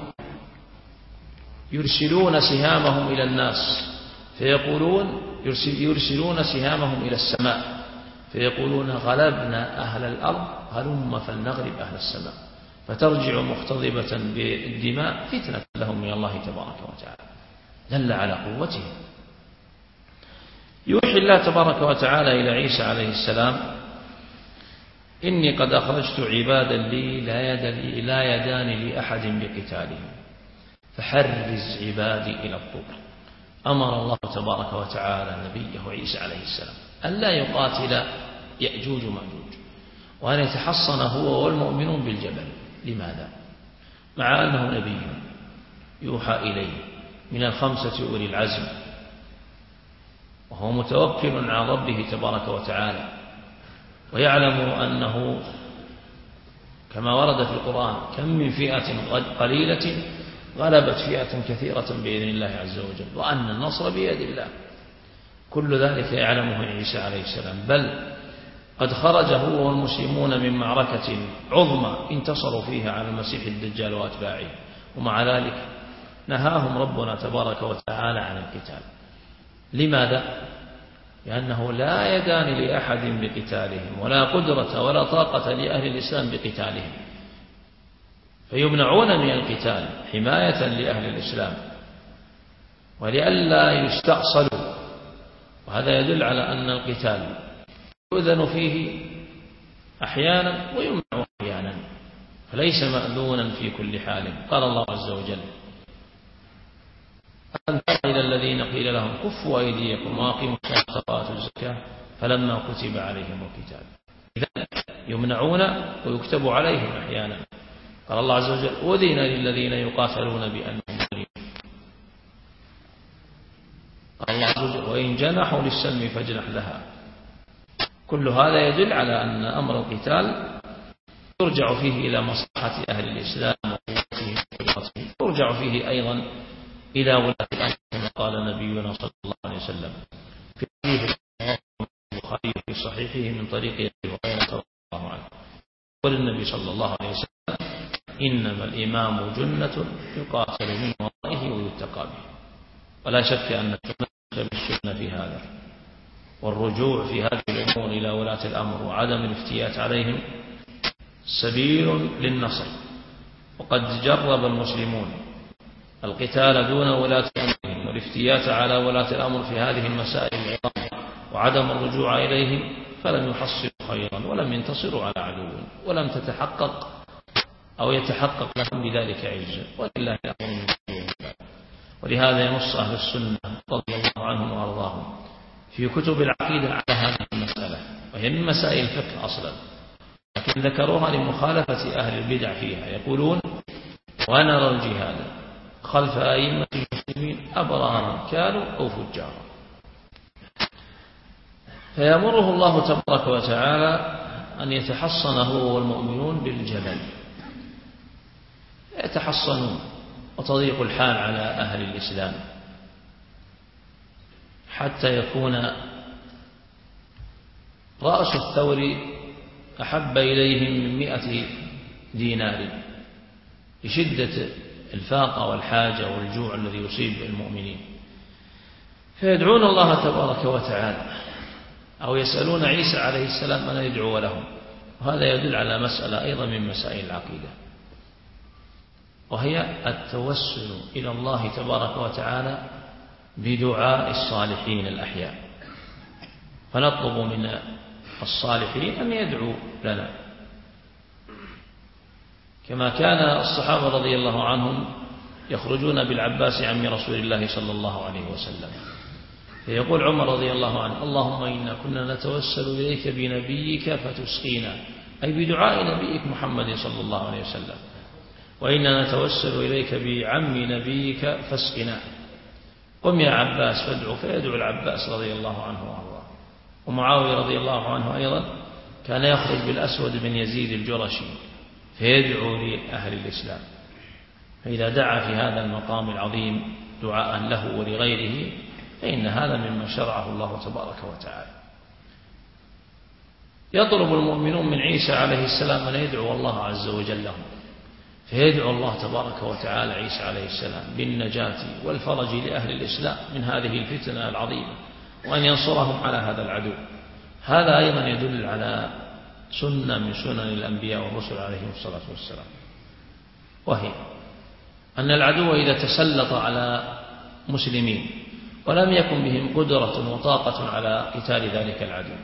A: يرسلون سهامهم إلى الناس فيقولون يرسلون سهامهم إلى السماء فيقولون غلبنا أهل الأرض هلم فلنغلب أهل السماء، فترجع مختضبة بالدماء فتنة لهم من الله تبارك وتعالى. دل على قوتهم. يوحي الله تبارك وتعالى إلى عيسى عليه السلام: إني قد أخرجت عبادا لي لا يد لي لا يدان لأحد بقتالهم فحرز عبادي إلى الطور. أمر الله تبارك وتعالى نبيه عيسى عليه السلام ألا يقاتل يأجوج ومأجوج، وأن يتحصن هو والمؤمنون بالجبل. لماذا؟ مع أنه نبي يوحى إليه من الخمسة أولي العزم، وهو متوكل على ربه تبارك وتعالى، ويعلم أنه كما ورد في القرآن: كم من فئة قليلة غلبت فئة كثيرة بإذن الله عز وجل، وأن النصر بيد الله. كل ذلك يعلمه عيسى عليه السلام، بل قد خرج هو والمسلمون من معركة عظمى انتصروا فيها على المسيح الدجال وأتباعه، ومع ذلك نهاهم ربنا تبارك وتعالى عن القتال. لماذا؟ لأنه لا يدان لأحد بقتالهم، ولا قدرة ولا طاقة لأهل الإسلام بقتالهم، فيمنعون من القتال حماية لأهل الإسلام ولئلا يستأصلوا. وهذا يدل على أن القتال يؤذن فيه أحيانا ويمنع أحيانا، فليس مأذونا في كل حال. قال الله عز وجل: أن تر إلى الذين قيل لهم كفوا أيديكم وأقيموا الصلاة وآتوا الزكاة فلما كتب عليهم القتال. إذن يمنعون ويكتب عليهم أحيانا. قال الله عز وجل: أذن للذين يقاتلون بأنهم ظالمون. قال الله عز وجل: وإن جنحوا للسلم فاجنح لها. كل هذا يدل على أن أمر القتال يرجع فيه إلى مصلحة أهل الإسلام وقوتهم وقدرتهم، يرجع فيه أيضا إلى ولاة الأمر كما قال نبينا صلى الله عليه وسلم في حديث البخاري في صحيحه من طريق أبي هريرة رضي الله عنه: قال النبي صلى الله عليه وسلم: إنما الإمام جنة يقاتل من ورائه ويتقى به. ولا شك أن التمسك بالسنة في هذا والرجوع في هذه الأمور إلى ولاة الأمر وعدم الافتيات عليهم سبيل للنصر. وقد جرب المسلمون القتال دون ولاة أمرهم والافتيات على ولاة الأمر في هذه المسائل العظام وعدم الرجوع إليهم، فلم يحصلوا خيرا ولم ينتصروا على عدو، ولم تتحقق أو يتحقق لهم بذلك عزة، ولله الأمر من دون. ولهذا ينص أهل السنة رضي الله عنهم وأرضاهم في كتب العقيدة على هذه المسألة، وهي من مسائل الفقه أصلا، لكن ذكروها لمخالفة أهل البدع فيها. يقولون: ونرى الجهاد خلف أئمة المسلمين أبرارا كانوا أو فجارا. فيأمره الله تبارك وتعالى أن يتحصن هو والمؤمنون بالجبل، يتحصنون وتضيق الحال على أهل الإسلام حتى يكون رأس الثور أحب إليهم من مئة دينار لشدة الفاقة والحاجة والجوع الذي يصيب المؤمنين، فيدعون الله تبارك وتعالى أو يسألون عيسى عليه السلام أن يدعو لهم. وهذا يدل على مسألة أيضا من مسائل العقيدة، وهي التوسل إلى الله تبارك وتعالى بدعاء الصالحين الأحياء، فنطلب من الصالحين أن يدعوا لنا، كما كان الصحابة رضي الله عنهم يخرجون بالعباس عم رسول الله صلى الله عليه وسلم، فيقول عمر رضي الله عنه: اللهم إنا كنا نتوسل إليك بنبيك فتسقينا، أي بدعاء نبيك محمد صلى الله عليه وسلم، وإنا نتوسل إليك بعم نبيك فاسقنا. قم يا عباس فادعو، فيدعو العباس رضي الله عنه وارضاه، ومعاوية رضي الله عنه أيضا كان يخرج بالأسود بن يزيد الجرشي فيدعو لأهل الإسلام. فإذا دعا في هذا المقام العظيم دعاء له ولغيره فإن هذا مما شرعه الله تبارك وتعالى. يطلب المؤمنون من عيسى عليه السلام أن يدعو الله عز وجل لهم، فيدعو الله تبارك وتعالى عيسى عليه السلام بالنجاة والفرج لأهل الإسلام من هذه الفتنة العظيمة، وأن ينصرهم على هذا العدو. هذا أيضا يدل على سنة من سنن الأنبياء والرسل عليهم الصلاة والسلام، وهي أن العدو إذا تسلط على مسلمين ولم يكن بهم قدرة وطاقة على قتال ذلك العدو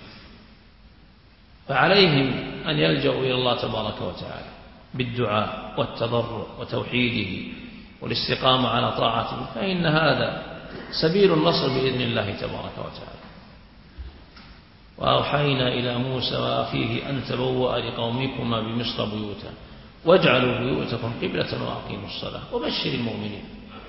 A: فعليهم أن يلجأوا إلى الله تبارك وتعالى بالدعاء والتضرع وتوحيده والاستقامة على طاعته، فإن هذا سبيل النصر بإذن الله تبارك وتعالى. وأوحينا إلى موسى وأخيه أن تبوأ لقومكما بمصر بيوتا واجعلوا بيوتكم قبلة وأقيموا الصلاة وبشر المؤمنين.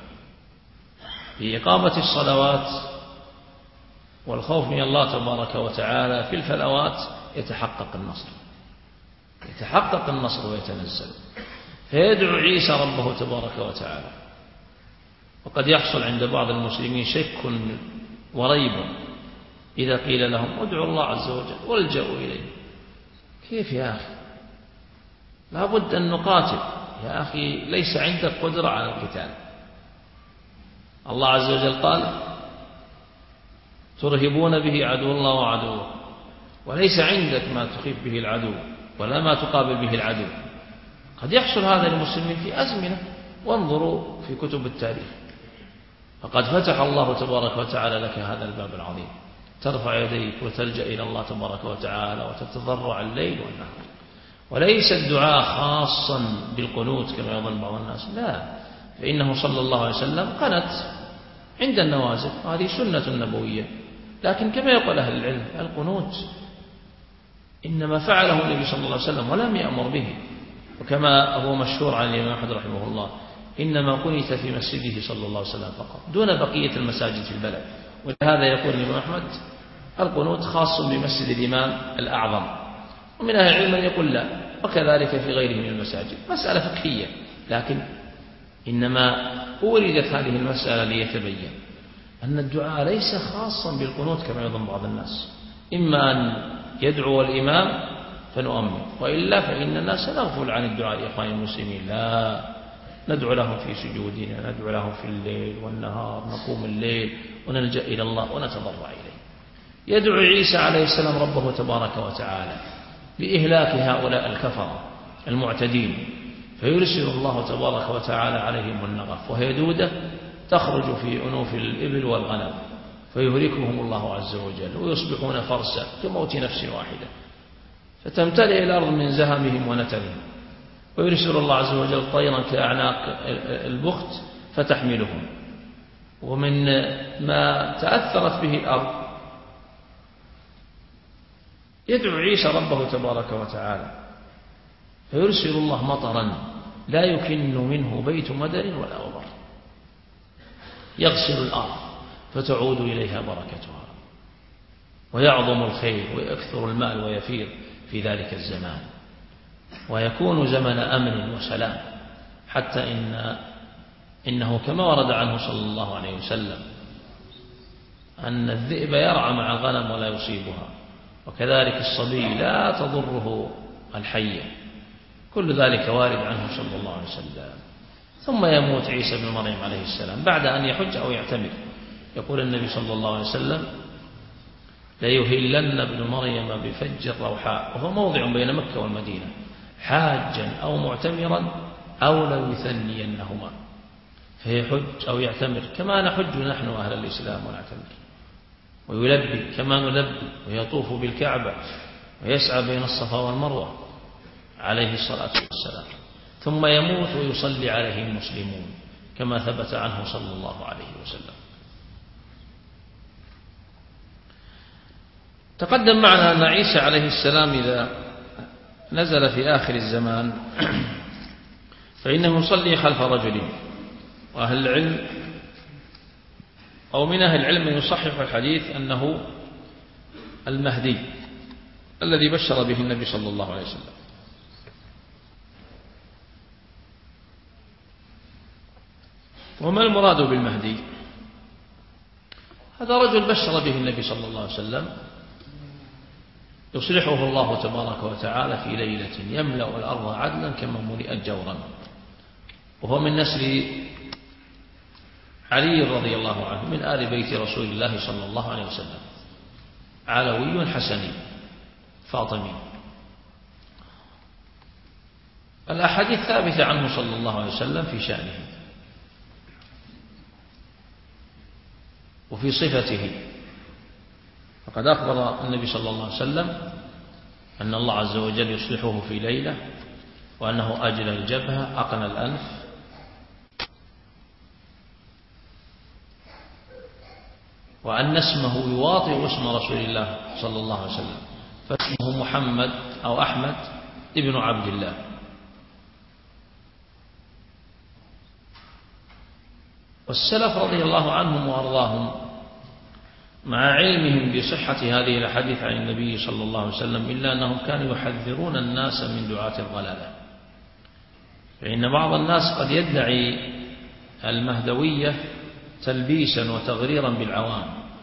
A: في إقامة الصلوات والخوف من الله تبارك وتعالى في الفلوات يتحقق النصر، يتحقق النصر ويتنزل. فيدعو عيسى ربه تبارك وتعالى. وقد يحصل عند بعض المسلمين شك وريب إذا قيل لهم ادعوا الله عز وجل والجأوا إليه. كيف يا أخي؟ لا بد أن نقاتل يا أخي، ليس عندك قدرة على القتال. الله عز وجل قال ترهبون به عدو الله وعدوه، وليس عندك ما تخيف به العدو ولا ما تقابل به العدو. قد يحصل هذا للمسلمين في أزمنة، وانظروا في كتب التاريخ، فقد فتح الله تبارك وتعالى لك هذا الباب العظيم، ترفع يديك وتلجأ إلى الله تبارك وتعالى وتتضرع الليل والنهار. وليس الدعاء خاصا بالقنوت كما يظن بعض الناس، لا، فإنه صلى الله عليه وسلم قنت عند النوازل، هذه سنة نبوية. لكن كما يقول أهل العلم القنوت إنما فعله النبي صلى الله عليه وسلم ولم يأمر به، وكما هو مشهور عن الإمام أحمد رحمه الله إنما قنت في مسجده صلى الله عليه وسلم فقط دون بقية المساجد في البلد. ولهذا يقول الإمام أحمد القنوت خاص بمسجد الإمام الأعظم، ومن أهل العلم من يقول لا، وكذلك في غيره من المساجد. مسألة فقهية، لكن إنما أوردت هذه المسألة ليتبين أن الدعاء ليس خاصا بالقنوت كما يظن بعض الناس، إما أن يدعو الإمام فنؤمن، وإلا فإن الناس نغفل عن الدعاء يا إخواني المسلمين. لا، ندعو لهم في سجودنا، ندعو لهم في الليل والنهار، نقوم الليل ونلجأ إلى الله ونتضرع إليه. يدعو عيسى عليه السلام ربه تبارك وتعالى بإهلاك هؤلاء الكفرة المعتدين، فيرسل الله تبارك وتعالى عليهم النغف، وهي دودة تخرج في أنوف الإبل والغنم، فيهلكهم الله عز وجل ويصبحون فرسا كموت نفس واحدة، فتمتلئ الأرض من زهمهم ونتنهم. ويرسل الله عز وجل طيرا كأعناق البخت فتحملهم. ومن ما تأثرت به الأرض يدعو عيسى ربه تبارك وتعالى فيرسل الله مطرا لا يكن منه بيت مدر ولا وبر، يغسل الأرض فتعود إليها بركتها، ويعظم الخير ويكثر المال ويفيض في ذلك الزمان، ويكون زمن أمن وسلام، حتى إن إنه كما ورد عنه صلى الله عليه وسلم أن الذئب يرعى مع الغنم ولا يصيبها، وكذلك الصبي لا تضره الحية. كل ذلك وارد عنه صلى الله عليه وسلم. ثم يموت عيسى بن مريم عليه السلام بعد أن يحج أو يعتمر. يقول النبي صلى الله عليه وسلم ليهلن ابن مريم بفج الروحاء، وهو موضع بين مكة والمدينة، حاجا أو معتمرا أو لو يثنينهما، فيحج أو يعتمر كما نحج نحن أهل الإسلام ونعتمر، ويلبي كما نلبي، ويطوف بالكعبة ويسعى بين الصفا والمروة عليه الصلاة والسلام. ثم يموت ويصلي عليه المسلمون كما ثبت عنه صلى الله عليه وسلم. تقدم معنا أن عيسى عليه السلام إذا نزل في آخر الزمان فإنه يصلي خلف رجل، وأهل العلم أو من أهل العلم يصحح الحديث أنه المهدي الذي بشر به النبي صلى الله عليه وسلم. وما المراد بالمهدي؟ هذا رجل بشر به النبي صلى الله عليه وسلم يصلحه الله تبارك وتعالى في ليلة يملأ الأرض عدلا كما ملئت جورا، وهو من نسل علي رضي الله عنه من آل بيت رسول الله صلى الله عليه وسلم، علوي حسني فاطمي. الأحاديث ثابتة عنه صلى الله عليه وسلم في شأنه وفي صفته، فقد أخبر النبي صلى الله عليه وسلم أن الله عز وجل يصلحه في ليلة، وأنه أجل الجبهة أقنى الأنف، وأن اسمه يواطئ اسم رسول الله صلى الله عليه وسلم، فاسمه محمد أو أحمد ابن عبد الله. والسلف رضي الله عنهم وأرضاهم مع علمهم بصحة هذه الأحاديث عن النبي صلى الله عليه وسلم إلا أنهم كانوا يحذرون الناس من دعاة الضلالة، فإن بعض الناس قد يدعي المهدوية تلبيسا وتغريرا بالعوام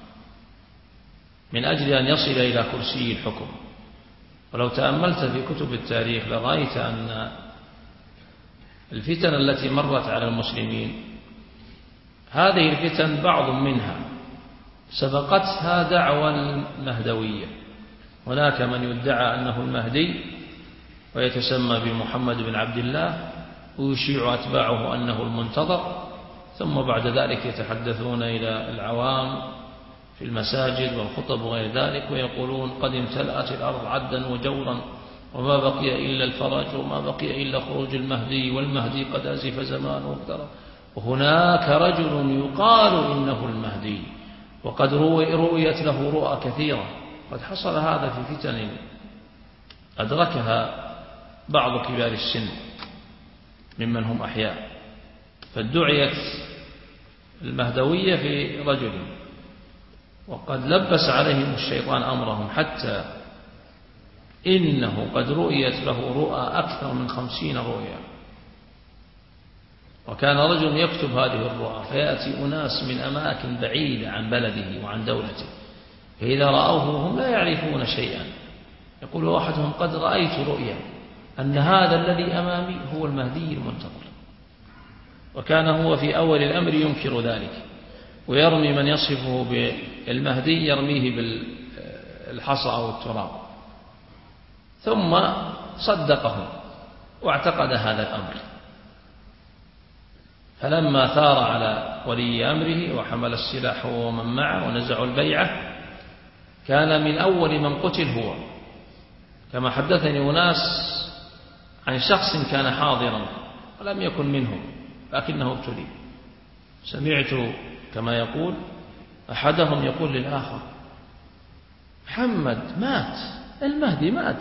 A: من أجل أن يصل إلى كرسي الحكم. ولو تأملت في كتب التاريخ لرأيت أن الفتن التي مرت على المسلمين هذه الفتن بعض منها سبقتها دعوى المهدوية. هناك من يدعى أنه المهدي ويتسمى بمحمد بن عبد الله ويشيع أتباعه أنه المنتظر، ثم بعد ذلك يتحدثون إلى العوام في المساجد والخطب وغير ذلك ويقولون قد امتلأت الأرض عدا وجورا وما بقي إلا الفرج وما بقي إلا خروج المهدي والمهدي قد أزف زمانه واقترب. وهناك رجل يقال إنه المهدي وقد رؤيت له رؤى كثيرة. قد حصل هذا في فتن أدركها بعض كبار السن ممن هم أحياء، فادعيت المهدوية في رجل وقد لبس عليهم الشيطان أمرهم حتى إنه قد رؤيت له رؤى أكثر من خمسين رؤيا. وكان رجل يكتب هذه الرؤى فيأتي أناس من أماكن بعيدة عن بلده وعن دولته، فإذا رأوه هم لا يعرفون شيئا يقول واحدهم قد رأيت رؤيا أن هذا الذي أمامي هو المهدي المنتظر. وكان هو في أول الأمر ينكر ذلك ويرمي من يصفه بالمهدي يرميه بالحصى أو التراب، ثم صدقه واعتقد هذا الأمر. فلما ثار على ولي أمره وحمل السلاح هو ومن معه ونزعوا البيعة كان من أول من قتل هو، كما حدثني أناس عن شخص كان حاضرا ولم يكن منهم لكنه ابتلي. سمعت كما يقول أحدهم يقول للآخر محمد مات، المهدي مات.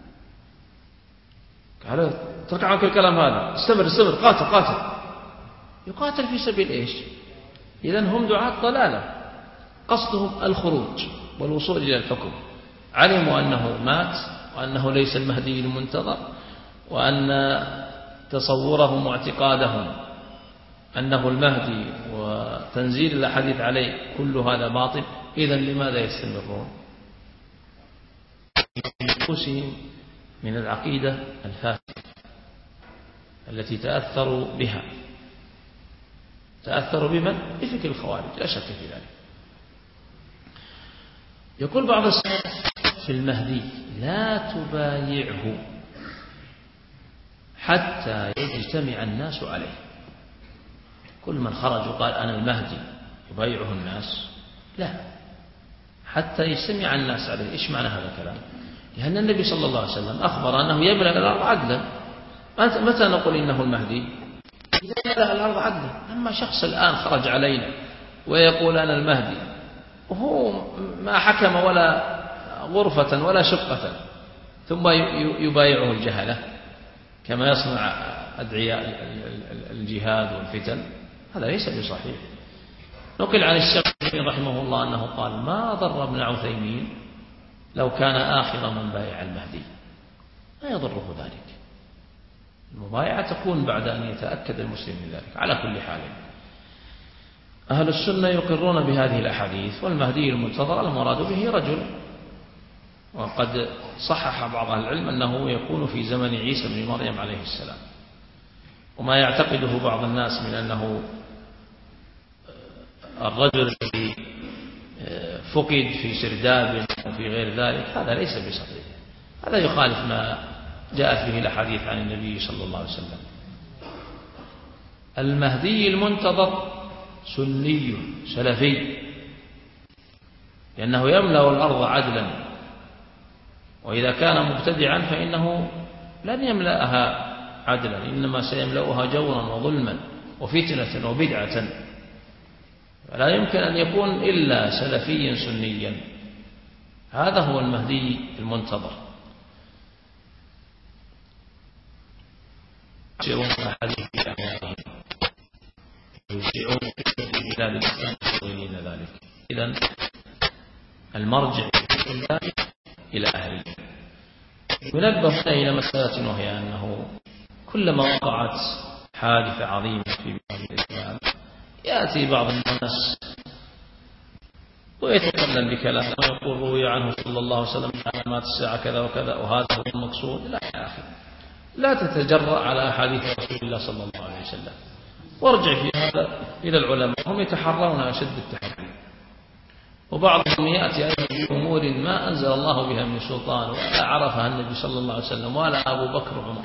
A: قال ترك عنك الكلام هذا، استمر استمر قاتل قاتل. يقاتل في سبيل إيش؟ إذن هم دعاة ضلالة قصدهم الخروج والوصول إلى الحكم. علموا أنه مات وأنه ليس المهدي المنتظر، وأن تصورهم واعتقادهم أنه المهدي وتنزيل الأحاديث عليه كل هذا باطل. إذن لماذا يستمرون؟ أنفسهم من العقيدة الفاسدة التي تأثروا بها. تأثروا بمن؟ بفكر الخوارج لا شك في ذلك. يقول بعض السلف في المهدي لا تبايعه حتى يجتمع الناس عليه. كل من خرج وقال أنا المهدي يبايعه الناس؟ لا، حتى يجتمع الناس عليه. إيش معنى هذا الكلام؟ لأن النبي صلى الله عليه وسلم أخبر أنه يبلغ الأرض عدلا. متى نقول إنه المهدي؟ إذا بلغ الأرض عدلا. أما شخص الآن خرج علينا ويقول أنا المهدي وهو ما حكم ولا غرفة ولا شقة ثم يبايعه الجهلة كما يصنع أدعياء الجهاد والفتن، هذا ليس بصحيح. نقل عن الشافعي رحمه الله أنه قال ما ضر ابن عثيمين لو كان آخر من بايع المهدي لا يضره ذلك. المبايعة تكون بعد أن يتأكد المسلم من ذلك. على كل حال أهل السنة يقرون بهذه الأحاديث، والمهدي المنتظر المراد به رجل، وقد صحح بعض أهل العلم أنه يكون في زمن عيسى بن مريم عليه السلام. وما يعتقده بعض الناس من أنه الرجل الذي فقد في سرداب وفي غير ذلك هذا ليس بصحيح، هذا يخالف ما جاءت به الأحاديث عن النبي صلى الله عليه وسلم. المهدي المنتظر سني سلفي، لأنه يملأ الأرض عدلا، وإذا كان مبتدعا فإنه لن يملأها عدلا، إنما سيملأها جورا وظلما وفتنة وبدعة، فلا يمكن أن يكون إلا سلفيا سنيا. هذا هو المهدي المنتظر. يسيرون أحاديث بأعيانهم ويسيرون في بلاد الإسلام يقولون ذلك. إذن المرجع إلى أهله. ينبه إلى مسألة، وهي أنه كلما وقعت حادثة عظيمة في بلاد الإسلام يأتي بعض الناس ويتكلم بكلام ويقول روي عنه صلى الله عليه وسلم علامات الساعة كذا وكذا وهذا هو المقصود. لا يا أخي، لا تتجرأ على أحاديث رسول الله صلى الله عليه وسلم، وارجع في هذا إلى العلماء، هم يتحرون أشد التحري، وبعضهم يأتي أيضا بأمور ما أنزل الله بها من سلطان ولا عرفها النبي صلى الله عليه وسلم ولا أبو بكر وعمر.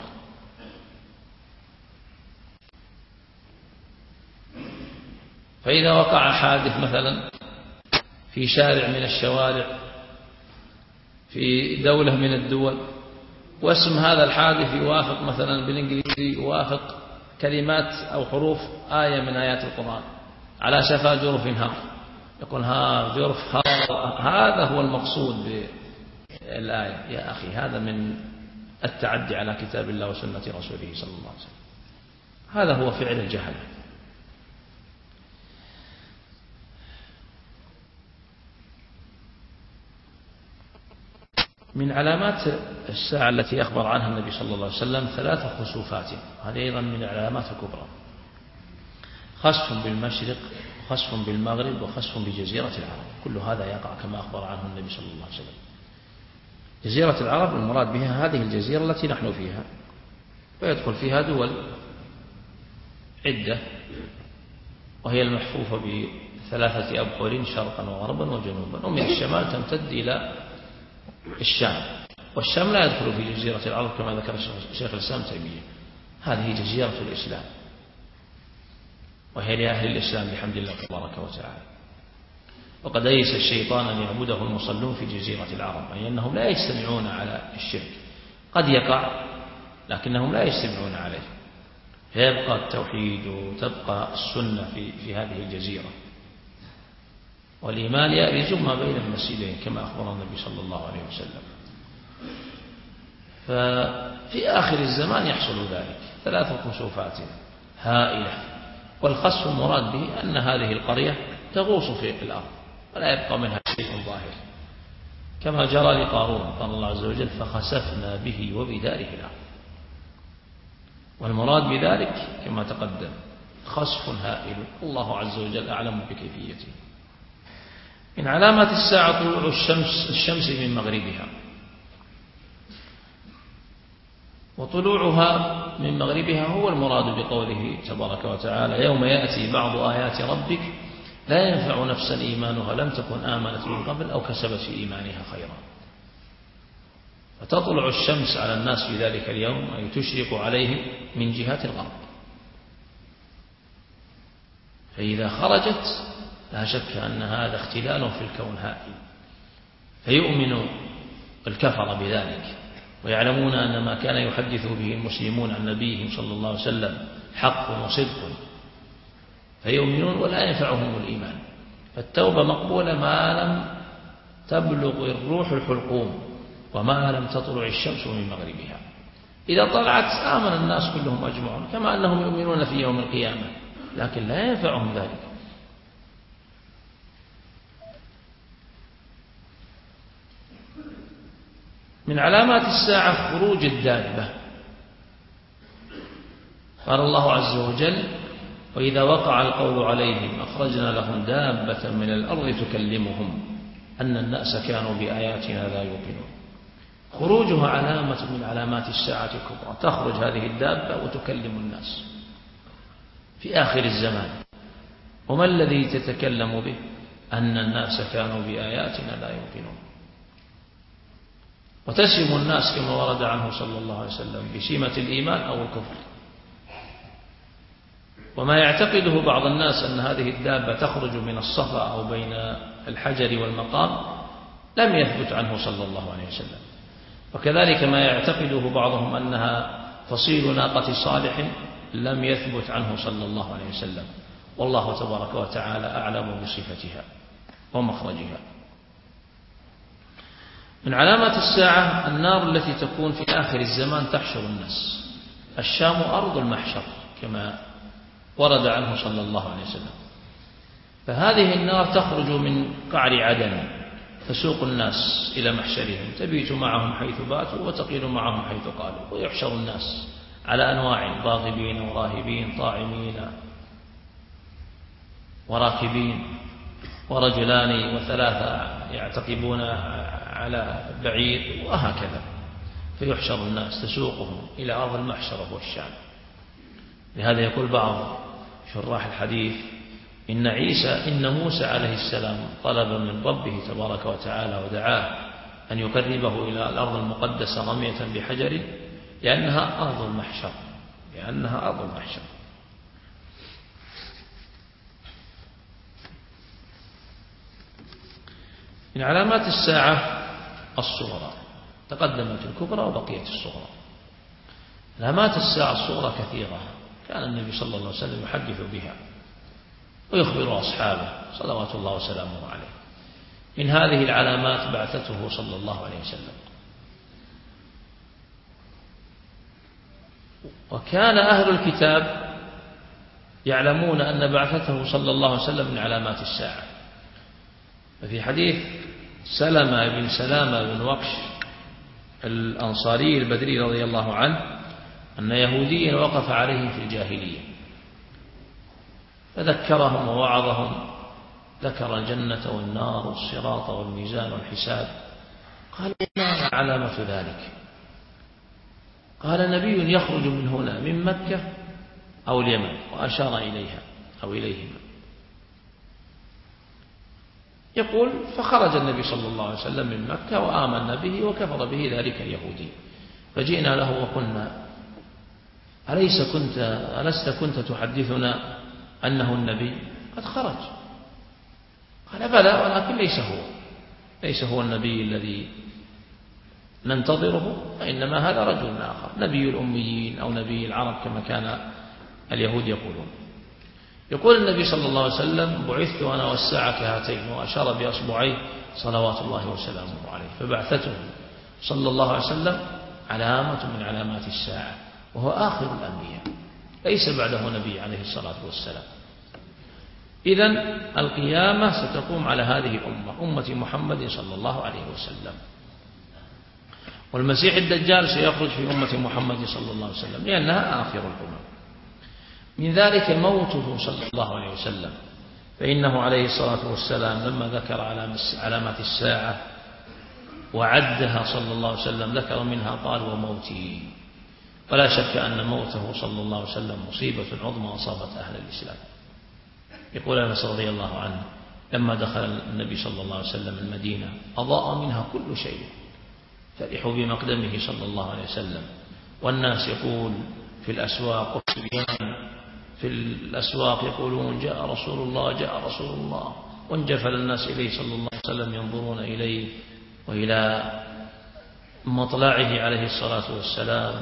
A: فإذا وقع حادث مثلا في شارع من الشوارع في دولة من الدول، واسم هذا الحادث يوافق مثلا بالإنجليزي يوافق كلمات أو حروف آية من آيات القرآن، على شفا جرف هار، يقول ها جرف هار، هذا هو المقصود بالآية. يا أخي، هذا من التعدي على كتاب الله وسنة رسوله صلى الله عليه وسلم، هذا هو فعل الجهل. من علامات الساعة التي أخبر عنها النبي صلى الله عليه وسلم ثلاث خسوفات، هذه أيضا من العلامات الكبرى: خسف بالمشرق، وخسف بالمغرب، وخسف بجزيرة العرب. كل هذا يقع كما أخبر عنه النبي صلى الله عليه وسلم. جزيرة العرب المراد بها هذه الجزيرة التي نحن فيها، ويدخل فيها دول عدة، وهي المحفوفة بثلاثة أبحر شرقا وغربا وجنوبا، ومن الشمال تمتد إلى الشام، والشام لا يدخل في جزيرة العرب كما ذكر شيخ الإسلام تيمية. هذه جزيرة الإسلام، وهي لأهل الإسلام بحمد الله تبارك وتعالى. وقد أيس الشيطان أن يعبده المصلون في جزيرة العرب، أي أنهم لا يجتمعون على الشرك، قد يقع لكنهم لا يجتمعون عليه، فيبقى التوحيد وتبقى السنة في, في هذه الجزيرة، والإيمان يأرز ما بين المسجدين كما أخبر النبي صلى الله عليه وسلم. ففي آخر الزمان يحصل ذلك، ثلاث خسوفات هائلة، والخسف المراد به أن هذه القرية تغوص في الأرض ولا يبقى منها شيء ظاهر، كما جرى لقارون، قال الله عز وجل فخسفنا به وبداره الأرض. والمراد بذلك كما تقدم خسف هائل، الله عز وجل أعلم بكيفيته. من علامات الساعة طلوع الشمس الشمس من مغربها، وطلوعها من مغربها هو المراد بقوله تبارك وتعالى يوم يأتي بعض آيات ربك لا ينفع نفسا إيمانها لم تكن آمنت من قبل أو كسبت في إيمانها خيرا. فتطلع الشمس على الناس في ذلك اليوم، أي تشرق عليهم من جهة الغرب، فإذا خرجت لا شك أن هذا اختلال في الكون هائل، فيؤمن الكفر بذلك ويعلمون أن ما كان يحدث به المسلمون عن نبيهم صلى الله عليه وسلم حق وصدق، فيؤمنون ولا ينفعهم الإيمان. فالتوبة مقبولة ما لم تبلغ الروح الحلقوم وما لم تطلع الشمس من مغربها. إذا طلعت آمن الناس كلهم أجمعون كما أنهم يؤمنون في يوم القيامة، لكن لا ينفعهم ذلك. من علامات الساعة خروج الدابة. قال الله عز وجل: وإذا وقع القول عليهم أخرجنا لهم دابة من الأرض تكلمهم أن الناس كانوا بآياتنا لا يوقنون. خروجها علامة من علامات الساعة الكبرى، تخرج هذه الدابة وتكلم الناس في آخر الزمان. وما الذي تتكلم به؟ أن الناس كانوا بآياتنا لا يوقنون. وتسم الناس كما ورد عنه صلى الله عليه وسلم بسمة الإيمان أو الكفر. وما يعتقده بعض الناس أن هذه الدابة تخرج من الصفا أو بين الحجر والمقام لم يثبت عنه صلى الله عليه وسلم. وكذلك ما يعتقده بعضهم أنها فصيل ناقة صالح لم يثبت عنه صلى الله عليه وسلم. والله تبارك وتعالى أعلم بصفتها ومخرجها. من علامات الساعة النار التي تكون في آخر الزمان تحشر الناس. الشام أرض المحشر كما ورد عنه صلى الله عليه وسلم. فهذه النار تخرج من قعر عدن تسوق الناس إلى محشرهم، تبيت معهم حيث باتوا وتقيل معهم حيث قالوا. ويحشر الناس على أنواع: راغبين وراهبين، طاعمين وراكبين، ورجلان وثلاثة يعتقبون على بعير، وهكذا. فيحشر الناس تسوقهم إلى أرض المحشر وهو الشام. لهذا يقول بعض شراح الحديث: إن عيسى إن موسى عليه السلام طلب من ربه تبارك وتعالى ودعاه أن يقربه إلى الأرض المقدسة رمية بحجر لأنها أرض المحشر، لأنها أرض المحشر. من علامات الساعة الصغرى، تقدمت الكبرى وبقيت الصغرى. علامات الساعة الصغرى كثيرة، كان النبي صلى الله عليه وسلم يحدث بها ويخبر أصحابه صلوات الله وسلامه عليه. من هذه العلامات بعثته صلى الله عليه وسلم. وكان أهل الكتاب يعلمون أن بعثته صلى الله عليه وسلم من علامات الساعة. ففي حديث سلمة بن سلامة بن وقش الأنصاري البدري رضي الله عنه أن يهوديا وقف عليهم في الجاهلية فذكرهم ووعظهم، ذكر الجنة والنار والصراط والميزان والحساب. قال: ما علامة ذلك؟ قال: نبي يخرج من هنا من مكة أو اليمن، وأشار إليها أو إليهما. يقول: فخرج النبي صلى الله عليه وسلم من مكة وآمن به وكفر به ذلك اليهودي، فجئنا له وقلنا: أليس كنت ألست كنت تحدثنا أنه النبي؟ قد خرج. قال: بلى، ولكن ليس هو ليس هو النبي الذي ننتظره، وإنما هذا رجل آخر، نبي الأميين أو نبي العرب كما كان اليهود يقولون. يقول النبي صلى الله عليه وسلم: بعثت أنا والساعة كهاتين، وأشار بأصبعيه صلوات الله وسلامه عليه. فبعثته صلى الله عليه وسلم علامة من علامات الساعة، وهو آخر الأنبياء، ليس بعده نبي عليه الصلاة والسلام. إذن القيامة ستقوم على هذه الأمة، أمة محمد صلى الله عليه وسلم. والمسيح الدجال سيخرج في أمة محمد صلى الله عليه وسلم لأنها آخر الأمم. من ذلك موته صلى الله عليه وسلم، فإنه عليه الصلاة والسلام لما ذكر علامات الساعة وعدها صلى الله عليه وسلم ذكر منها قال: وموتي. ولا شك أن موته صلى الله عليه وسلم مصيبة عظمى أصابت أهل الإسلام. يقول أنس رضي الله عنه: لما دخل النبي صلى الله عليه وسلم المدينة أضاء منها كل شيء، فرحوا بمقدمه صلى الله عليه وسلم. والناس يقول في الأسواق والصبيان في الأسواق يقولون: جاء رسول الله، جاء رسول الله. وانجفل الناس إليه صلى الله عليه وسلم ينظرون إليه وإلى مطلعه عليه الصلاة والسلام.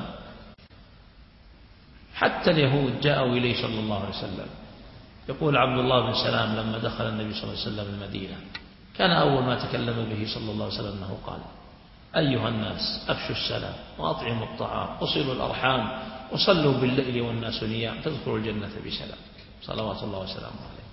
A: حتى اليهود جاءوا إليه صلى الله عليه وسلم. يقول عبد الله بن سلام: لما دخل النبي صلى الله عليه وسلم المدينة كان أول ما تكلم به صلى الله عليه وسلم أنه قال: أيها الناس، أفشوا السلام وأطعموا الطعام وصلوا الأرحام وصلوا بالليل والناس نيام تدخلوا الجنة بسلام، صلوات الله وسلامه عليه.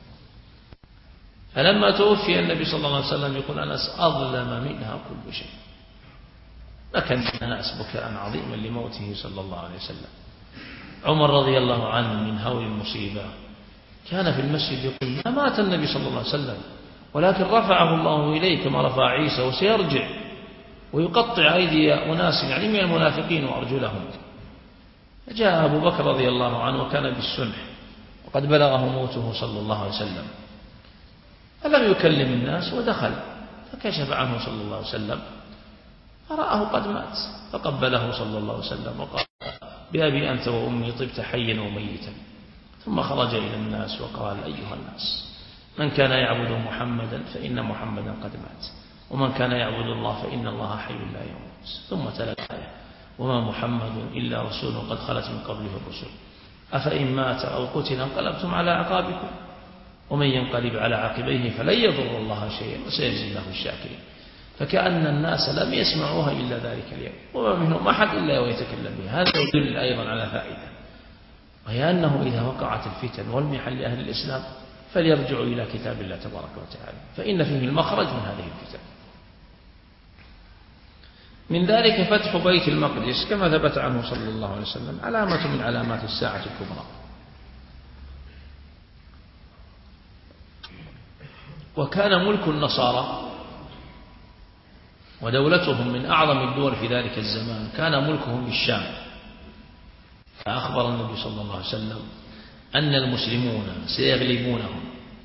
A: فلما توفي النبي صلى الله عليه وسلم يقول أنس: أظلم منها كل شيء. لكن الناس بكاء عظيما لموته صلى الله عليه وسلم. عمر رضي الله عنه من هول المصيبة كان في المسجد يقول ما مات النبي صلى الله عليه وسلم ولكن رفعه الله إليه كما رفع عيسى وسيرجع، ويقطع أيدي أناس يعني من المنافقين وأرجلهم. جاء أبو بكر رضي الله عنه وكان بالسنح وقد بلغه موته صلى الله عليه وسلم، فلم يكلم الناس ودخل فكشف عنه صلى الله عليه وسلم فرآه قد مات، فقبله صلى الله عليه وسلم وقال بأبي أنت وأمي طبت حيا وميتا. ثم خرج إلى الناس وقال أيها الناس من كان يعبد محمدا فإن محمدا قد مات، ومن كان يعبد الله فإن الله حي لا يموت. ثم تلا الآية وما محمد إلا رسول قد خلت من قبله الرسل أفإن مات أو قتل انقلبتم على أعقابكم ومن ينقلب على عقبيه فلن يضر الله شيئا وسيجزي الله الشاكرين. فكأن الناس لم يسمعوها إلا ذلك اليوم، وما منهم أحد إلا ويتكلم بها. هذا يدل أيضا على فائدة، وهي أنه إذا وقعت الفتن والمحن لأهل الإسلام فليرجعوا إلى كتاب الله تبارك وتعالى، فإن فيه المخرج من هذه الفتن. من ذلك فتح بيت المقدس كما ثبت عنه صلى الله عليه وسلم علامة من علامات الساعة الكبرى. وكان ملك النصارى ودولتهم من أعظم الدول في ذلك الزمان كان ملكهم بالشام، فأخبر النبي صلى الله عليه وسلم أن المسلمون سيغلبونهم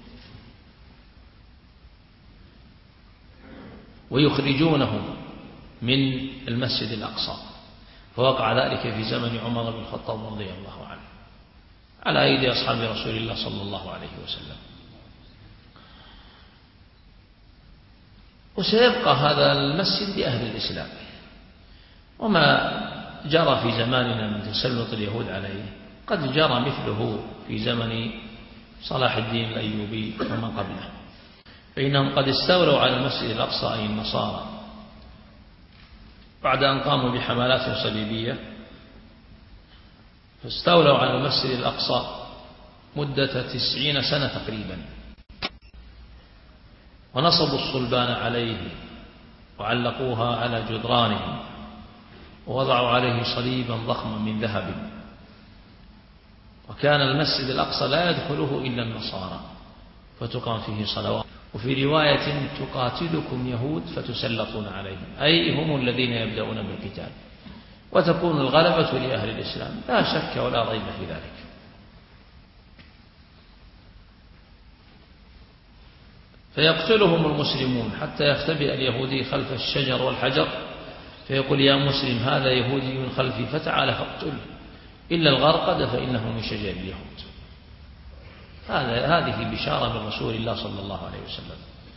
A: ويخرجونهم من المسجد الأقصى، فوقع ذلك في زمن عمر بن الخطاب رضي الله عنه على أيدي أصحاب رسول الله صلى الله عليه وسلم. وسيبقى هذا المسجد لأهل الإسلام. وما جرى في زماننا من تسلط اليهود عليه قد جرى مثله في زمن صلاح الدين الأيوبي ومن قبله، فإنهم قد استولوا على المسجد الأقصى أي النصارى بعد أن قاموا بحملات صليبية، فاستولوا على المسجد الأقصى مدة تسعين سنة تقريبا، ونصبوا الصلبان عليه وعلقوها على جدرانه ووضعوا عليه صليبا ضخما من ذهب، وكان المسجد الأقصى لا يدخله إلا النصارى فتقام فيه صلوات. وفي رواية تقاتلكم يهود فتسلطون عليهم، أي هم الذين يبدأون بالقتال، وتكون الغلبة لأهل الإسلام لا شك ولا ريب في ذلك. فيقتلهم المسلمون حتى يختبئ اليهودي خلف الشجر والحجر فيقول يا مسلم هذا يهودي من خلفي فتعال فاقتله، إلا الغرقد فإنه من شجر اليهود. هذا هذه بشارة من رسول الله صلى الله عليه وسلم.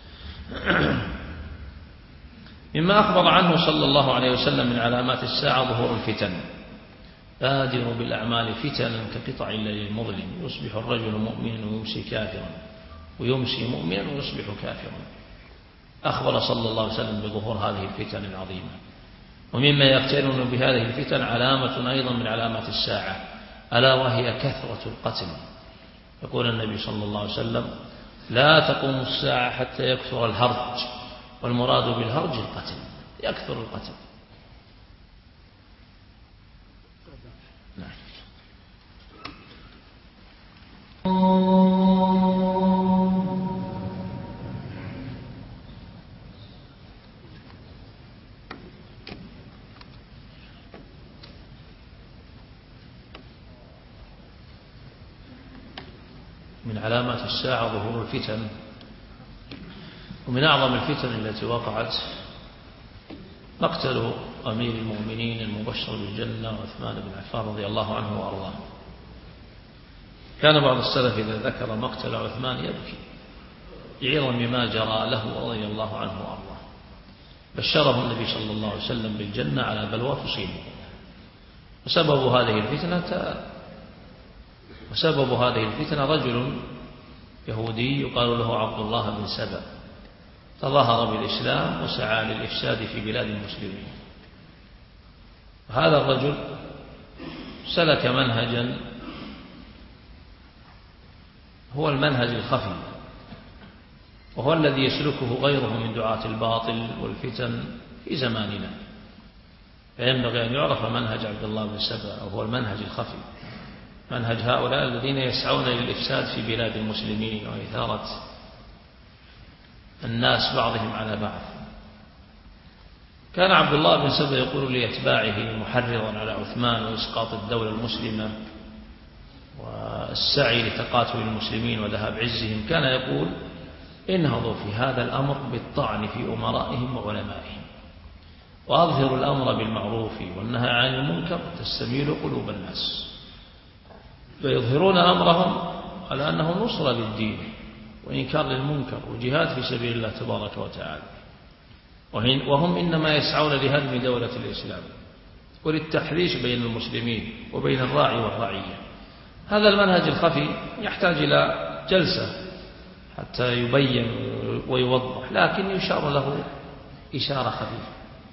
A: مما أخبر عنه صلى الله عليه وسلم من علامات الساعة ظهور الفتن. بادروا بالأعمال فتنا كقطع الليل المظلم، يصبح الرجل مؤمنا ويمسي كافرا ويمسي مؤمنا ويصبح كافرا. أخبر صلى الله عليه وسلم بظهور هذه الفتن العظيمة. ومما يقترن بهذه الفتن علامة أيضا من علامات الساعة ألا وهي كثرة القتل. يقول النبي صلى الله عليه وسلم لا تقوم الساعة حتى يكثر الهرج، والمراد بالهرج القتل، يكثر القتل. نعم. من علامات الساعة ظهور الفتن. ومن أعظم الفتن التي وقعت مقتل أمير المؤمنين المبشر بالجنة عثمان بن عفان رضي الله عنه وأرضاه. كان بعض السلف إذا ذكر مقتل عثمان يبكي عظم ما جرى له رضي الله عنه وأرضاه. بشره النبي صلى الله عليه وسلم بالجنة على بلوى تصيبه. وسبب هذه الفتنة وسبب هذه الفتنة رجل يهودي يقال له عبد الله بن سبأ، تظاهر بالإسلام وسعى للإفساد في بلاد المسلمين. هذا الرجل سلك منهجا هو المنهج الخفي، وهو الذي يسلكه غيره من دعاة الباطل والفتن في زماننا. فينبغي أن يعرف منهج عبد الله بن سبأ وهو المنهج الخفي، منهج هؤلاء الذين يسعون للإفساد في بلاد المسلمين وإثارة الناس بعضهم على بعض. كان عبد الله بن سبأ يقول لأتباعه محرضا على عثمان وإسقاط الدولة المسلمة والسعي لتقاتل المسلمين وذهاب عزهم، كان يقول: انهضوا في هذا الأمر بالطعن في أمرائهم وعلمائهم، وأظهروا الأمر بالمعروف والنهي عن المنكر تستميل قلوب الناس. فيظهرون أمرهم على أنه نصرة للدين وإنكار للمنكر وجهاد في سبيل الله تبارك وتعالى، وهم إنما يسعون لهدم دولة الإسلام وللتحريش بين المسلمين وبين الراعي والرعية. هذا المنهج الخفي يحتاج إلى جلسة حتى يبين ويوضح، لكن يشار له إشارة خفيفة.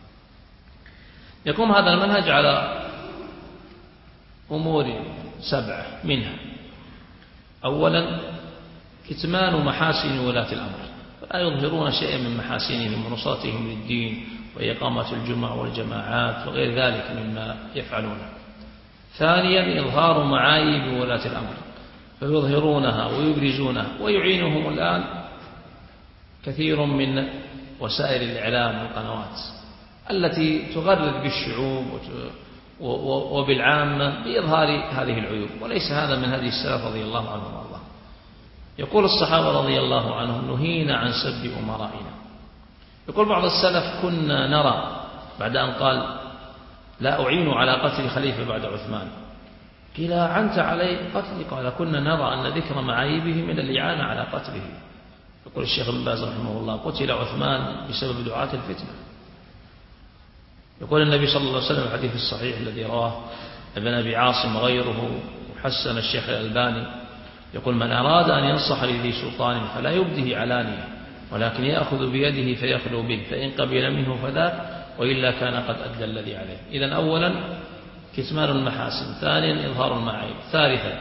A: يقوم هذا المنهج على أمور سبعة، منها: أولا كتمان محاسن ولاة الأمر، لا يظهرون شيئا من محاسنهم ونصرتهم للدين وإقامة الجمع والجماعات وغير ذلك مما يفعلونه. ثانيا إظهار معايب ولاة الأمر، فيظهرونها ويبرزونها، ويعينهم الآن كثير من وسائل الإعلام والقنوات التي تغرد بالشعوب وبالعامة بإظهار هذه العيوب، وليس هذا من هدي السلف رضي الله عنهم وارضاهم. يقول الصحابة رضي الله عنهم: نهينا عن سب أمرائنا. يقول بعض السلف: كنا نرى، بعد أن قال: لا أعين على قتل خليفة بعد عثمان، قيل: عنت علي قتلي؟ قال: كنا نرى أن ذكر معايبه من الإعانة على قتله. يقول الشيخ ابن باز رحمه الله: قتل عثمان بسبب دعاة الفتنة. يقول النبي صلى الله عليه وسلم في الحديث الصحيح الذي رواه ابن أبي عاصم وغيره وحسن الشيخ الألباني، يقول: من أراد أن ينصح لذي سلطان فلا يبده علانية، ولكن يأخذ بيده فيخلو به، فإن قبل منه فذاك، وإلا كان قد أدى الذي عليه. إذن أولا كتمان المحاسن، ثانيا إظهار المعايب، ثالثا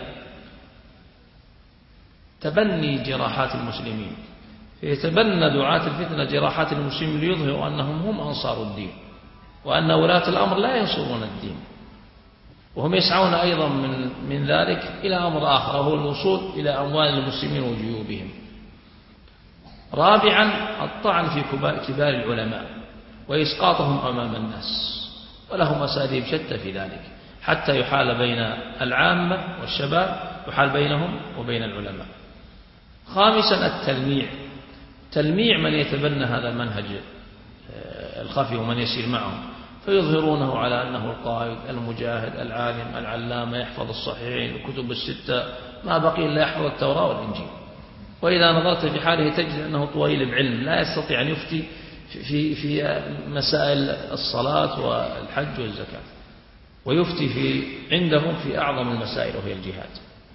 A: تبني جراحات المسلمين، فيتبنى دعاة الفتنة جراحات المسلمين ليظهروا أنهم هم أنصار الدين، وأن ولاة الأمر لا ينصرون الدين، وهم يسعون أيضا من, من ذلك إلى أمر آخر، وهو الوصول إلى أموال المسلمين وجيوبهم. رابعا الطعن في كبار العلماء وإسقاطهم أمام الناس، ولهم أساليب شتى في ذلك حتى يحال بين العامة والشباب، يحال بينهم وبين العلماء. خامسا التلميع، تلميع من يتبنى هذا المنهج الخفي ومن يسير معهم، فيظهرونه على أنه القائد المجاهد العالم العلامة يحفظ الصحيحين الكتب الستة، ما بقي إلا يحفظ التوراة والإنجيل. وإذا نظرت في حاله تجد أنه طويل بعلم، لا يستطيع أن يفتي في في مسائل الصلاة والحج والزكاة، ويفتي في عندهم في أعظم المسائل وهي الجهاد.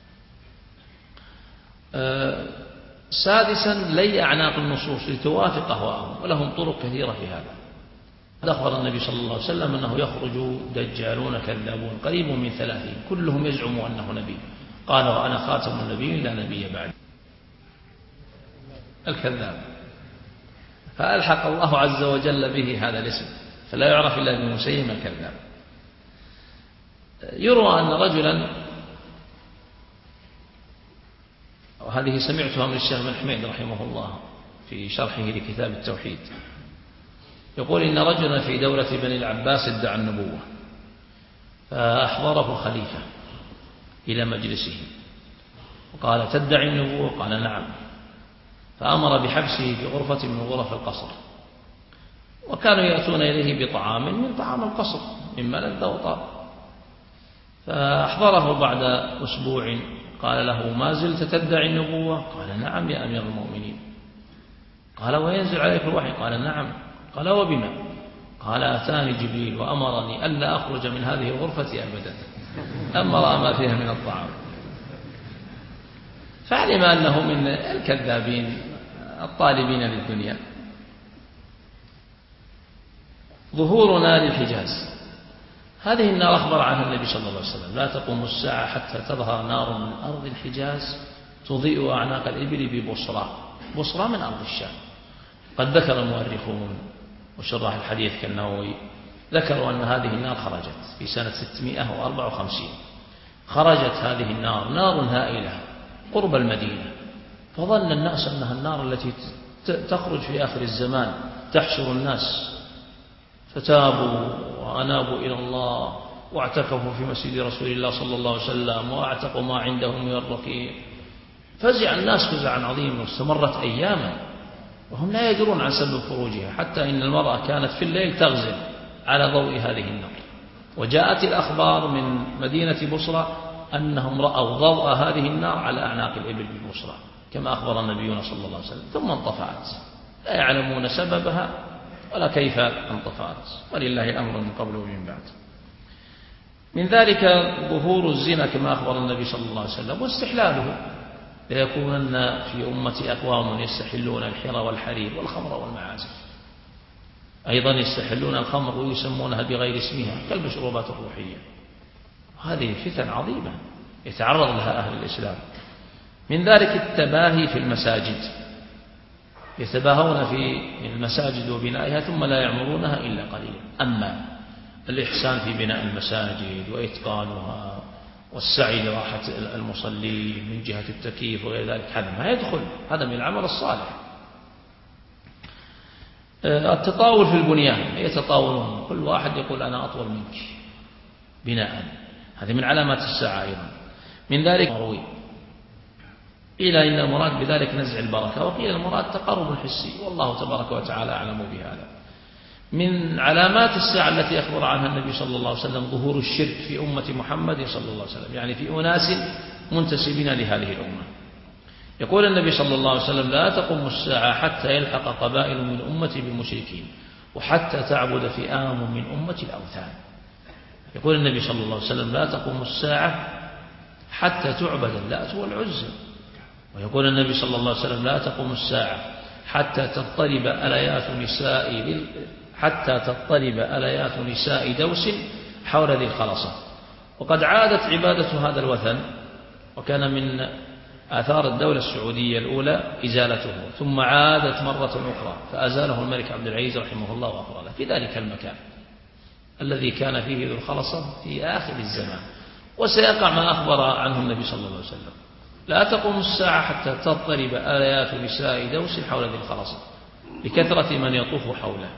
A: أه سادسا لي أعناق النصوص لتوافق أهواءهم، ولهم طرق كثيرة في هذا. أخبر النبي صلى الله عليه وسلم أنه يخرج دجالون كذابون قريب من ثلاثين كلهم يزعم أنه نبي، قال: وأنا خاتم النبي لا نبي بعد. الكذاب، فألحق الله عز وجل به هذا الاسم، فلا يعرف إلا بمسيلمة الكذاب. يروى أن رجلا، وهذه سمعتها من الشيخ بن حميد رحمه الله في شرحه لكتاب التوحيد، يقول: إن رجلا في دولة بني العباس ادعى النبوة، فأحضره خليفة إلى مجلسه وقال: تدعي النبوة؟ قال: نعم. فأمر بحبسه في غرفة من غرف القصر، وكانوا يأتون إليه بطعام من طعام القصر مما لذ وطاب. فأحضره بعد أسبوع قال له: ما زلت تدعي النبوة؟ قال: نعم يا أمير المؤمنين. قال: وينزل عليك الوحي؟ قال: نعم. قال: وبما؟ قال: أتاني جبريل وأمرني ألا أخرج من هذه الغرفة أبدا، أما رأى ما فيها من الطعام. فعلم أنه من الكذابين الطالبين للدنيا. ظهورنا للحجاز، هذه النار أخبر عنها النبي صلى الله عليه وسلم: لا تقوم الساعة حتى تظهر نار من أرض الحجاز تضيء أعناق الإبل ببصرى. بصرى من أرض الشام. قد ذكر المؤرخون وشراح الحديث كالنووي ذكروا أن هذه النار خرجت في سنة ستمائة وأربعة وخمسين، خرجت هذه النار، نار هائلة قرب المدينة، فظن الناس أنها النار التي تخرج في آخر الزمان تحشر الناس، فتابوا وأنابوا إلى الله واعتكفوا في مسجد رسول الله صلى الله عليه وسلم واعتقوا ما عندهم من الرقيق. فزع الناس فزعا عظيما واستمرت أياما وهم لا يدرون عن سبب خروجها، حتى إن المرأة كانت في الليل تغزل على ضوء هذه النار. وجاءت الأخبار من مدينة بصرى أنهم رأوا ضوء هذه النار على أعناق الإبل ببصرى كما أخبر النبيون صلى الله عليه وسلم، ثم انطفأت، لا يعلمون سببها ولا كيف انطفأت، ولله الأمر من قبل ومن بعد. من ذلك ظهور الزنا كما أخبر النبي صلى الله عليه وسلم واستحلاله، ليكونن في أمتي أقوام يستحلون الحرى والحرير والخمر والمعازف، أيضا يستحلون الخمر ويسمونها بغير اسمها كالمشروبات الروحية. هذه فتن عظيمة يتعرض لها أهل الإسلام. من ذلك التباهي في المساجد، يتباهون في المساجد وبنائها ثم لا يعمرونها إلا قليلا. أما الإحسان في بناء المساجد وإتقانها والسعي لراحة المصلين من جهة التكييف وغير ذلك هذا ما يدخل، هذا من العمل الصالح. التطاول في البنيان، يتطاولون كل واحد يقول أنا أطول منك بناء، هذه من علامات الساعة أيضا. من ذلك مروي قيل إن المراد بذلك نزع البركة، وقيل المراد تقرب حسي، والله تبارك وتعالى أعلم بهذا. من علامات الساعة التي أخبر عنها النبي صلى الله عليه وسلم ظهور الشرك في أمة محمد صلى الله عليه وسلم، يعني في أناس منتسبين لهذه الأمة. يقول النبي صلى الله عليه وسلم لا تقوم الساعة حتى يلحق قبائل من أمتي بالمشركين وحتى تعبد فئام من أمتي الأوثان. يقول النبي صلى الله عليه وسلم لا تقوم الساعة حتى تعبد اللات والعزى. ويقول النبي صلى الله عليه وسلم لا تقوم الساعة حتى تضطرب أليات نساء حتى تضطرب أليات نساء دوس حول ذي الخلصة. وقد عادت عبادة هذا الوثن، وكان من آثار الدولة السعودية الأولى إزالته، ثم عادت مرة أخرى فأزاله الملك عبد العزيز رحمه الله وغفر له في ذلك المكان الذي كان فيه ذو الخلصة في آخر الزمان. وسيقع ما أخبر عنه النبي صلى الله عليه وسلم لا تقوم الساعة حتى تضطرب آليات نساء دوس حول ذي الخلصة لكثرة من يطوف حوله.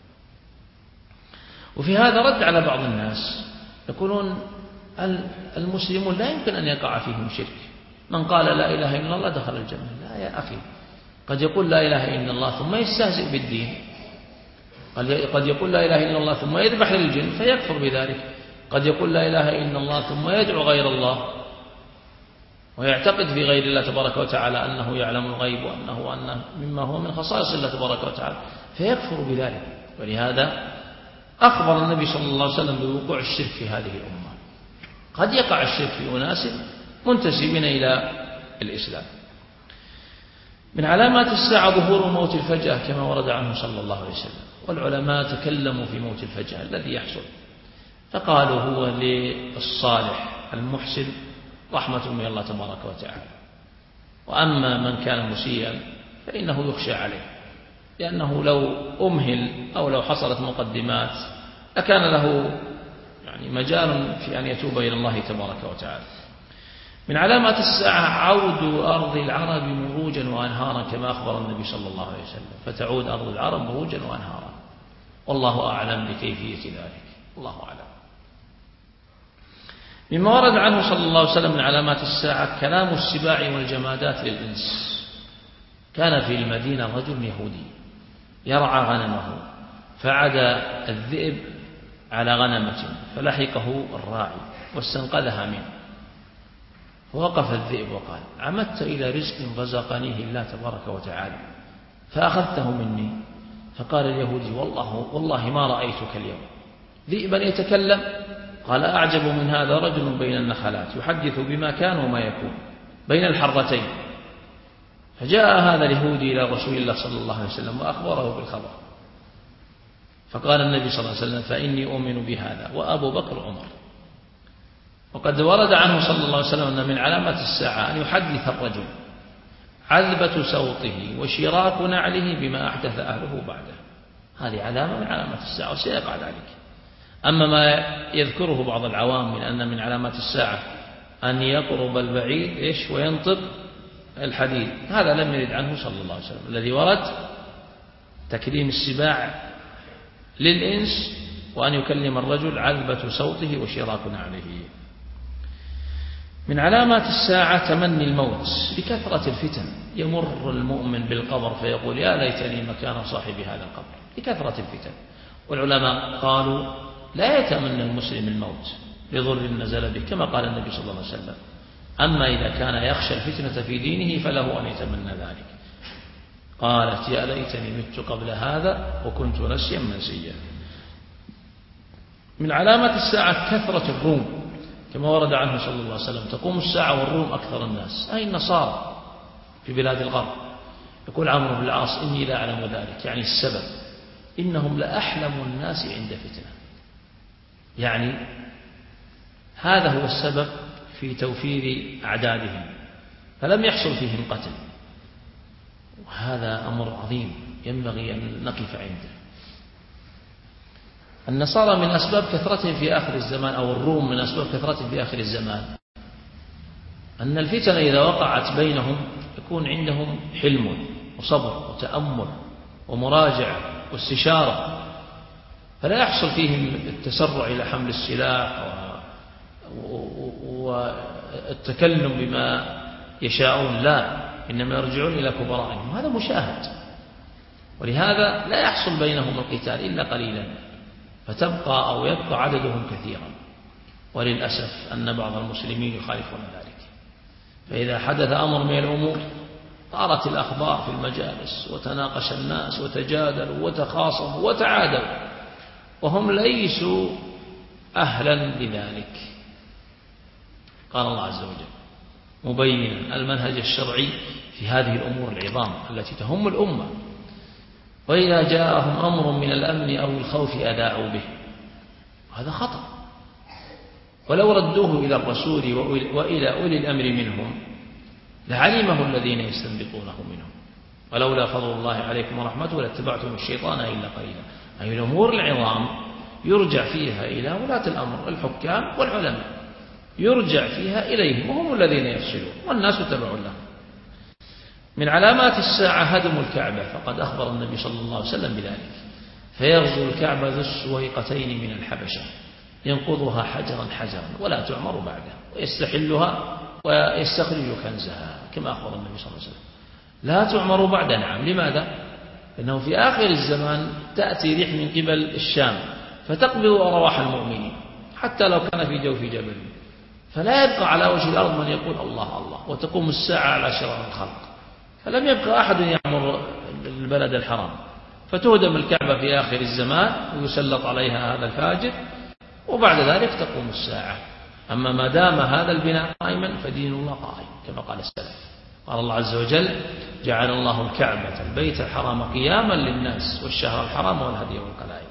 A: وفي هذا رد على بعض الناس يقولون المسلمون لا يمكن أن يقع فيهم شرك، من قال لا إله إلا الله دخل الجنة. لا يا أخي، قد يقول لا إله إلا الله ثم يستهزئ بالدين، قد يقول لا إله إلا الله ثم يذبح للجن فيكفر بذلك، قد يقول لا إله إلا الله ثم يدعو غير الله ويعتقد في غير الله تبارك وتعالى أنه يعلم الغيب وأنه أنه مما هو من خصائص الله تبارك وتعالى فيكفر بذلك. ولهذا أخبر النبي صلى الله عليه وسلم بوقوع الشرك في هذه الأمة. قد يقع الشرك في أناس منتسبين إلى الإسلام. من علامات الساعة ظهور موت الفجأة كما ورد عنه صلى الله عليه وسلم، والعلماء تكلموا في موت الفجأة الذي يحصل، فقالوا هو للصالح المحسن رحمة من الله تبارك وتعالى، وأما من كان مسيئا فإنه يخشى عليه، لأنه لو أمهل أو لو حصلت مقدمات لكان له يعني مجال في أن يتوب إلى الله تبارك وتعالى. من علامات الساعة عود أرض العرب مروجا وأنهارا كما أخبر النبي صلى الله عليه وسلم، فتعود أرض العرب مروجا وأنهارا، والله أعلم بكيفية ذلك، الله أعلم. مما ورد عنه صلى الله عليه وسلم من علامات الساعة كلام السباع والجمادات للإنس. كان في المدينة رجل يهودي يرعى غنمه، فعدى الذئب على غنمة فلحقه الراعي واستنقذها منه، فوقف الذئب وقال عمدت إلى رزق رزقنيه الله تبارك وتعالى فأخذته مني. فقال اليهودي والله, والله ما رأيتك اليوم ذئبا يتكلم. قال أعجب من هذا رجل بين النخلات يحدث بما كان وما يكون بين الحرتين. فجاء هذا اليهودي إلى رسول الله صلى الله عليه وسلم وأخبره بالخبر، فقال النبي صلى الله عليه وسلم فإني أؤمن بهذا وأبو بكر عمر. وقد ورد عنه صلى الله عليه وسلم أن من علامات الساعة أن يحدث الرجل عذبة صوته وشراك نعله بما أحدث أهله بعده، هذه علامة من علامات الساعة وسيقع ذلك. أما ما يذكره بعض العوام من أن من علامات الساعة أن يقرب البعيد إيش وينطق الحديد، هذا لم يرد عنه صلى الله عليه وسلم. الذي ورد تكريم السباع للإنس، وأن يكلم الرجل عذبة صوته وشراك نعله. من علامات الساعة تمني الموت لكثرة الفتن، يمر المؤمن بالقبر فيقول يا ليتني مكان صاحب هذا القبر لكثرة الفتن. والعلماء قالوا لا يتمنى المسلم الموت لضر نزل به، كما قال النبي صلى الله عليه وسلم: أما إذا كان يخشى الفتنة في دينه فله أن يتمنى ذلك. قالت يا ليتني مت قبل هذا وكنت نسيا منسيا. من علامات الساعة كثرة الروم، كما ورد عنه صلى الله عليه وسلم: تقوم الساعة والروم أكثر الناس، أي النصارى في بلاد الغرب. يقول عمرو بن العاص: إني لا أعلم ذلك، يعني السبب، إنهم لأحلم الناس عند فتنة، يعني هذا هو السبب في توفير أعدادهم، فلم يحصل فيهم قتل، وهذا أمر عظيم ينبغي أن نقف عنده. النصارى من أسباب كثرتهم في آخر الزمان، أو الروم من أسباب كثرتهم في آخر الزمان، أن الفتن إذا وقعت بينهم يكون عندهم حلم وصبر وتأمل ومراجعة واستشارة، فلا يحصل فيهم التسرع إلى حمل السلاح والتكلم بما يشاءون، لا، إنما يرجعون إلى كبرائهم، هذا مشاهد. ولهذا لا يحصل بينهم القتال إلا قليلا، فتبقى أو يبقى عددهم كثيرا. وللأسف أن بعض المسلمين يخالفون ذلك، فإذا حدث أمر من الأمور طارت الأخبار في المجالس، وتناقش الناس وتجادلوا وتخاصموا وتعادوا، وهم ليسوا أهلا لذلك. قال الله عز وجل مبينا المنهج الشرعي في هذه الأمور العظام التي تهم الأمة: وإذا جاءهم أمر من الأمن أو الخوف أذاعوا به. هذا خطأ، ولو ردوه إلى الرسول وإلى أولي الأمر منهم لعلمه الذين يستنبطونه منهم، ولولا فضل الله عليكم ورحمته لاتبعتم الشيطان إلا قليلا. أي الأمور العظام يرجع فيها إلى ولاة الأمر الحكام والعلماء، يرجع فيها إليهم، وهم الذين يفصلون والناس تبع لهم. من علامات الساعة هدم الكعبة، فقد أخبر النبي صلى الله عليه وسلم بذلك: فيغزو الكعبة ذو السويقتين من الحبشة ينقضها حجرا حجرا ولا تعمر بعده، ويستحلها ويستخرج كنزها، كما أخبر النبي صلى الله عليه وسلم. لا تعمر بعد، نعم. لماذا؟ لأنه في آخر الزمان تأتي ريح من قبل الشام فتقبض أرواح المؤمنين حتى لو كان في جوف جبل، فلا يبقى على وجه الأرض من يقول الله الله، وتقوم الساعة على شرار الخلق، فلم يبقى أحد يعمر البلد الحرام، فتهدم الكعبة في آخر الزمان ويسلط عليها هذا الفاجر، وبعد ذلك تقوم الساعة. أما ما دام هذا البناء قائما فدين الله قائم، كما قال السلف. قال الله عز وجل: جعل الله الكعبة البيت الحرام قياما للناس والشهر الحرام والهدي والقلائد.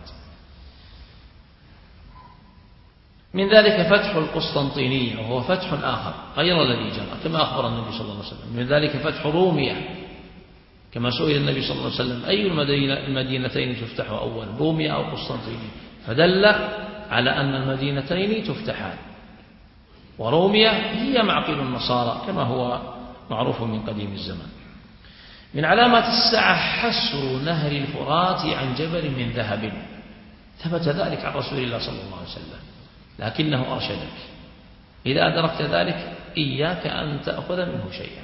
A: من ذلك فتح القسطنطينية، وهو فتح آخر غير الذي جرى، كما أخبر النبي صلى الله عليه وسلم. من ذلك فتح رومية، كما سئل النبي صلى الله عليه وسلم: أي المدينتين تفتح أول، رومية أو قسطنطينية؟ فدل على أن المدينتين تفتحان، ورومية هي معقل النصارى كما هو معروف من قديم الزمان. من علامات الساعة حسر نهر الفرات عن جبل من ذهب، ثبت ذلك عن رسول الله صلى الله عليه وسلم، لكنه أرشدك: إذا أدركت ذلك إياك أن تأخذ منه شيئا.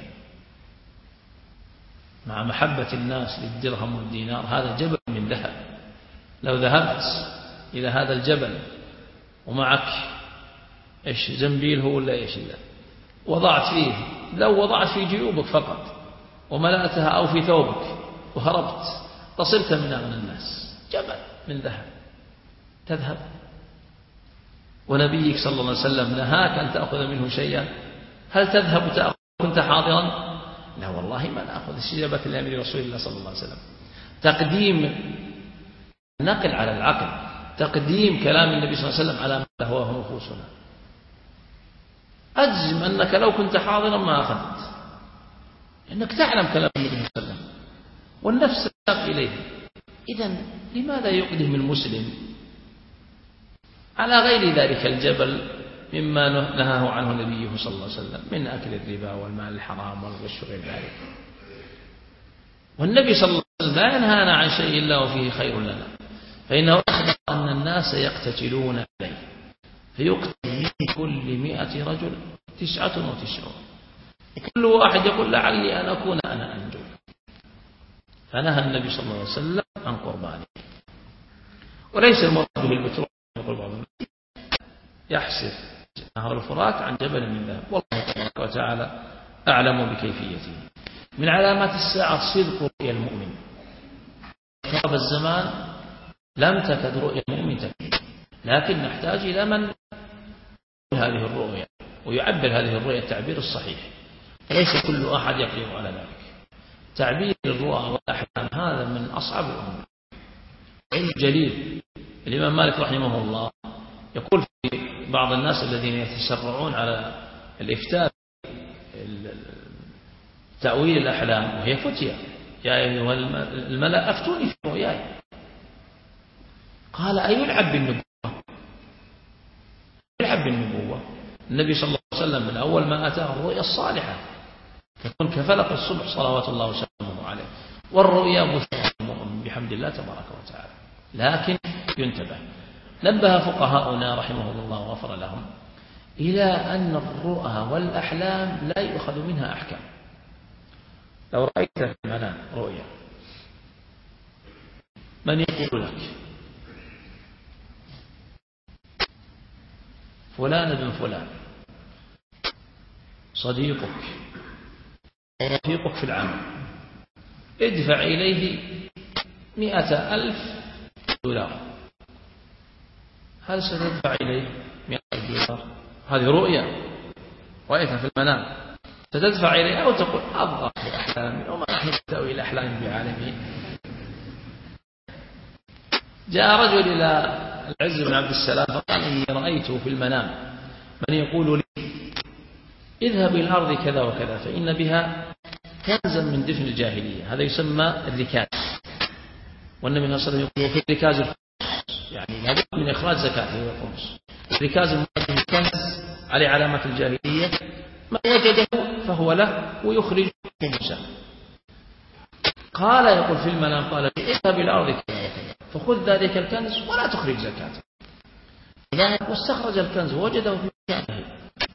A: مع محبة الناس للدرهم والدينار، هذا جبل من ذهب، لو ذهبت إلى هذا الجبل ومعك إيش زنبيل هو ولا إيش لا وضعت فيه، لو وضعت في جيوبك فقط وملأتها أو في ثوبك وهربت تصلت من أغنى الناس. جبل من ذهب تذهب، ونبيك صلى الله عليه وسلم نهاك أن تأخذ منه شيئا. هل تذهب تأخذ كنت حاضرا؟ لا والله ما نأخذ. استجابة لأمر رسول الله صلى الله عليه وسلم، تقديم النقل على العقل، تقديم كلام النبي صلى الله عليه وسلم على ما تهواه نفوسنا. أجزم أنك لو كنت حاضرا ما أخذت، لأنك تعلم كلام النبي صلى الله عليه وسلم والنفس تشتاق إليه. إذن لماذا يقدم المسلم على غير ذلك الجبل مما نهاه عنه نبيه صلى الله عليه وسلم من أكل الربا والمال الحرام والغش وغير ذلك. والنبي صلى الله عليه وسلم لا ينهانا عن شيء إلا وفيه خير لنا، فإنه أخبر أن الناس يقتتلون عليه فيقتل من كل مئة رجل تسعة وتسعون، كل واحد يقول لعلي أن أكون أنا أنجو، فنهى النبي صلى الله عليه وسلم عن قربانه. وليس المراد به البترول قربان يحسف نهر الفرات عن جبل من ذهب، والله تبارك وتعالى أعلم بكيفيته. من علامات الساعة صدق رؤيا المؤمن. قرب الزمان لم تكد رؤيا المؤمن تكذب، لكن نحتاج إلى من هذه الرؤيا ويعبر هذه الرؤيا التعبير الصحيح، ليس كل أحد يقدر على ذلك. تعبير الرؤى والأحلام هذا من أصعب الأمور. علم جليل الإمام مالك رحمه الله يقول في بعض الناس الذين يتسرعون على الإفتاء تأويل الأحلام وهي فتية، يا أيها الملأ أفتوني في رؤياي، قال أيلعب بالنبوة؟ يلعب بالنبوة. النبي صلى الله عليه وسلم من أول ما أتاه الرؤيا الصالحة تكون كفلق الصبح صلوات الله وسلامه عليه، والرؤيا بشرى المؤمن بحمد الله تبارك وتعالى. لكن ينتبه، نبه فقهاؤنا رحمهم الله وغفر لهم إلى أن الرؤى والأحلام لا يؤخذ منها أحكام. لو رأيت في المنام رؤيا من يقول لك فلان بن فلان صديقك رفيقك في العمل، ادفع إليه مئة ألف دولار، هل ستدفع إليه مئة ألف دولار؟ هذه رؤيا رأيتها في المنام، ستدفع إليه أو تقول أضغط بأحلامي وما نحن تأويل أحلام بعالمين. جاء رجل إلى العز بن عبد السلام فقال إني رأيته في المنام من يقول لي اذهب إلى الأرض كذا وكذا فإن بها كنزا من دفن الجاهلية، هذا يسمى الركاز، والنبي صلى الله عليه وسلم يقول في الركاز الخمس، يعني لابد من إخراج زكاته الخمس. الركاز المقدم كنز عليه علامة الجاهلية، ما وجده فهو له ويخرج خمسا. قال يقول في المنام قال اذهب إلى الأرض كذا وكذا فخذ ذلك الكنز ولا تخرج زكاته. ذهب واستخرج الكنز ووجده في مكانه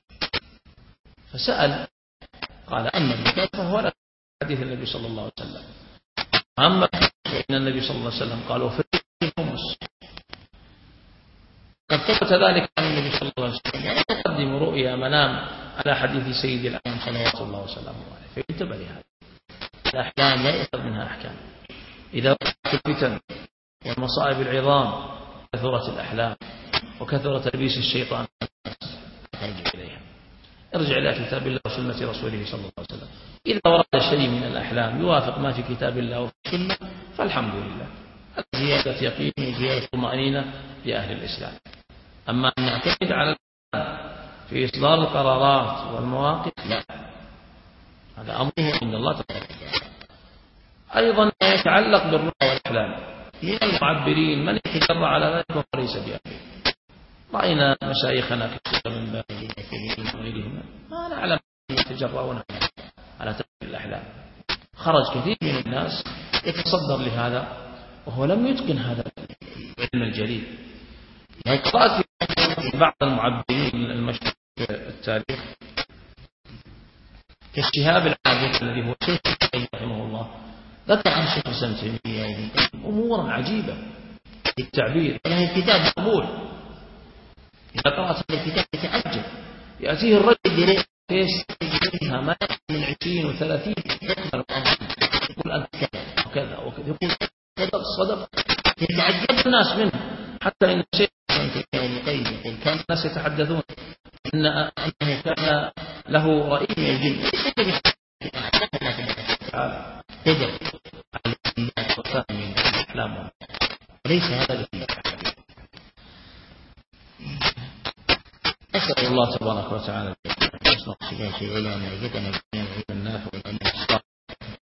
A: فسأل قال أما الزكاة فهو له، حديث النبي صلى الله عليه وسلم. أما فإن النبي صلى الله عليه وسلم قالوا في الخمس. قد ثبت ذلك عن النبي صلى الله عليه وسلم، يقدم رؤيا منام على حديث سيد الأنام صلوات الله وسلامه عليه. فانتبه لهذا، الأحلام لا يؤخذ منها أحكام. إذا وقعت الفتن والمصائب العظام كثرت الأحلام وكثرت تلبيس الشيطان ارجع إليها، ارجع إلى كتاب الله وسنة رسوله صلى الله عليه وسلم. إذا ورد شيء من الأحلام يوافق ما في كتاب الله وفي السنة فالحمد لله، زيادة يقين وزيادة طمأنينة لأهل الإسلام. أما أن نعتمد على في إصدار القرارات والمواقف لا، هذا أمره عند الله تعالى. أيضا يتعلق بالرؤى والأحلام من المعبرين من يتجرى على ذلك وهو ليس بأهله. رأينا مشايخنا كثيرا من باب وغيرهم ما نعلم يتجرؤون على تأويل الأحلام. خرج كثير من الناس يتصدر لهذا وهو لم يتقن هذا العلم الجليل. قرأت في بعض المعبرين المشهور في التاريخ كالشهاب العابد الذي هو شيخ رحمه الله، ذكر عن شيخ الإسلام ابن تيمية أمورا عجيبة في التعبير، وله كتاب مقبول. إذا قرأت هذا الكتاب يتعجب، يأتيه الرجل برؤية فيها ما من عشرين وثلاثين يكمل الأمر، يقول أنت كذا وكذا وكذا، يقول صدق صدق، يتعجب الناس منه. حتى إن الشيخ ابن القيم يقول كان الناس يتحدثون إن أنه كان له رأي من الجن قدر على الناس وفهم من أحلامهم، وليس هذا الذي أسأل الله تبارك وتعالى أن يصنع في علم ويرزقنا بالعلم النافع والعلم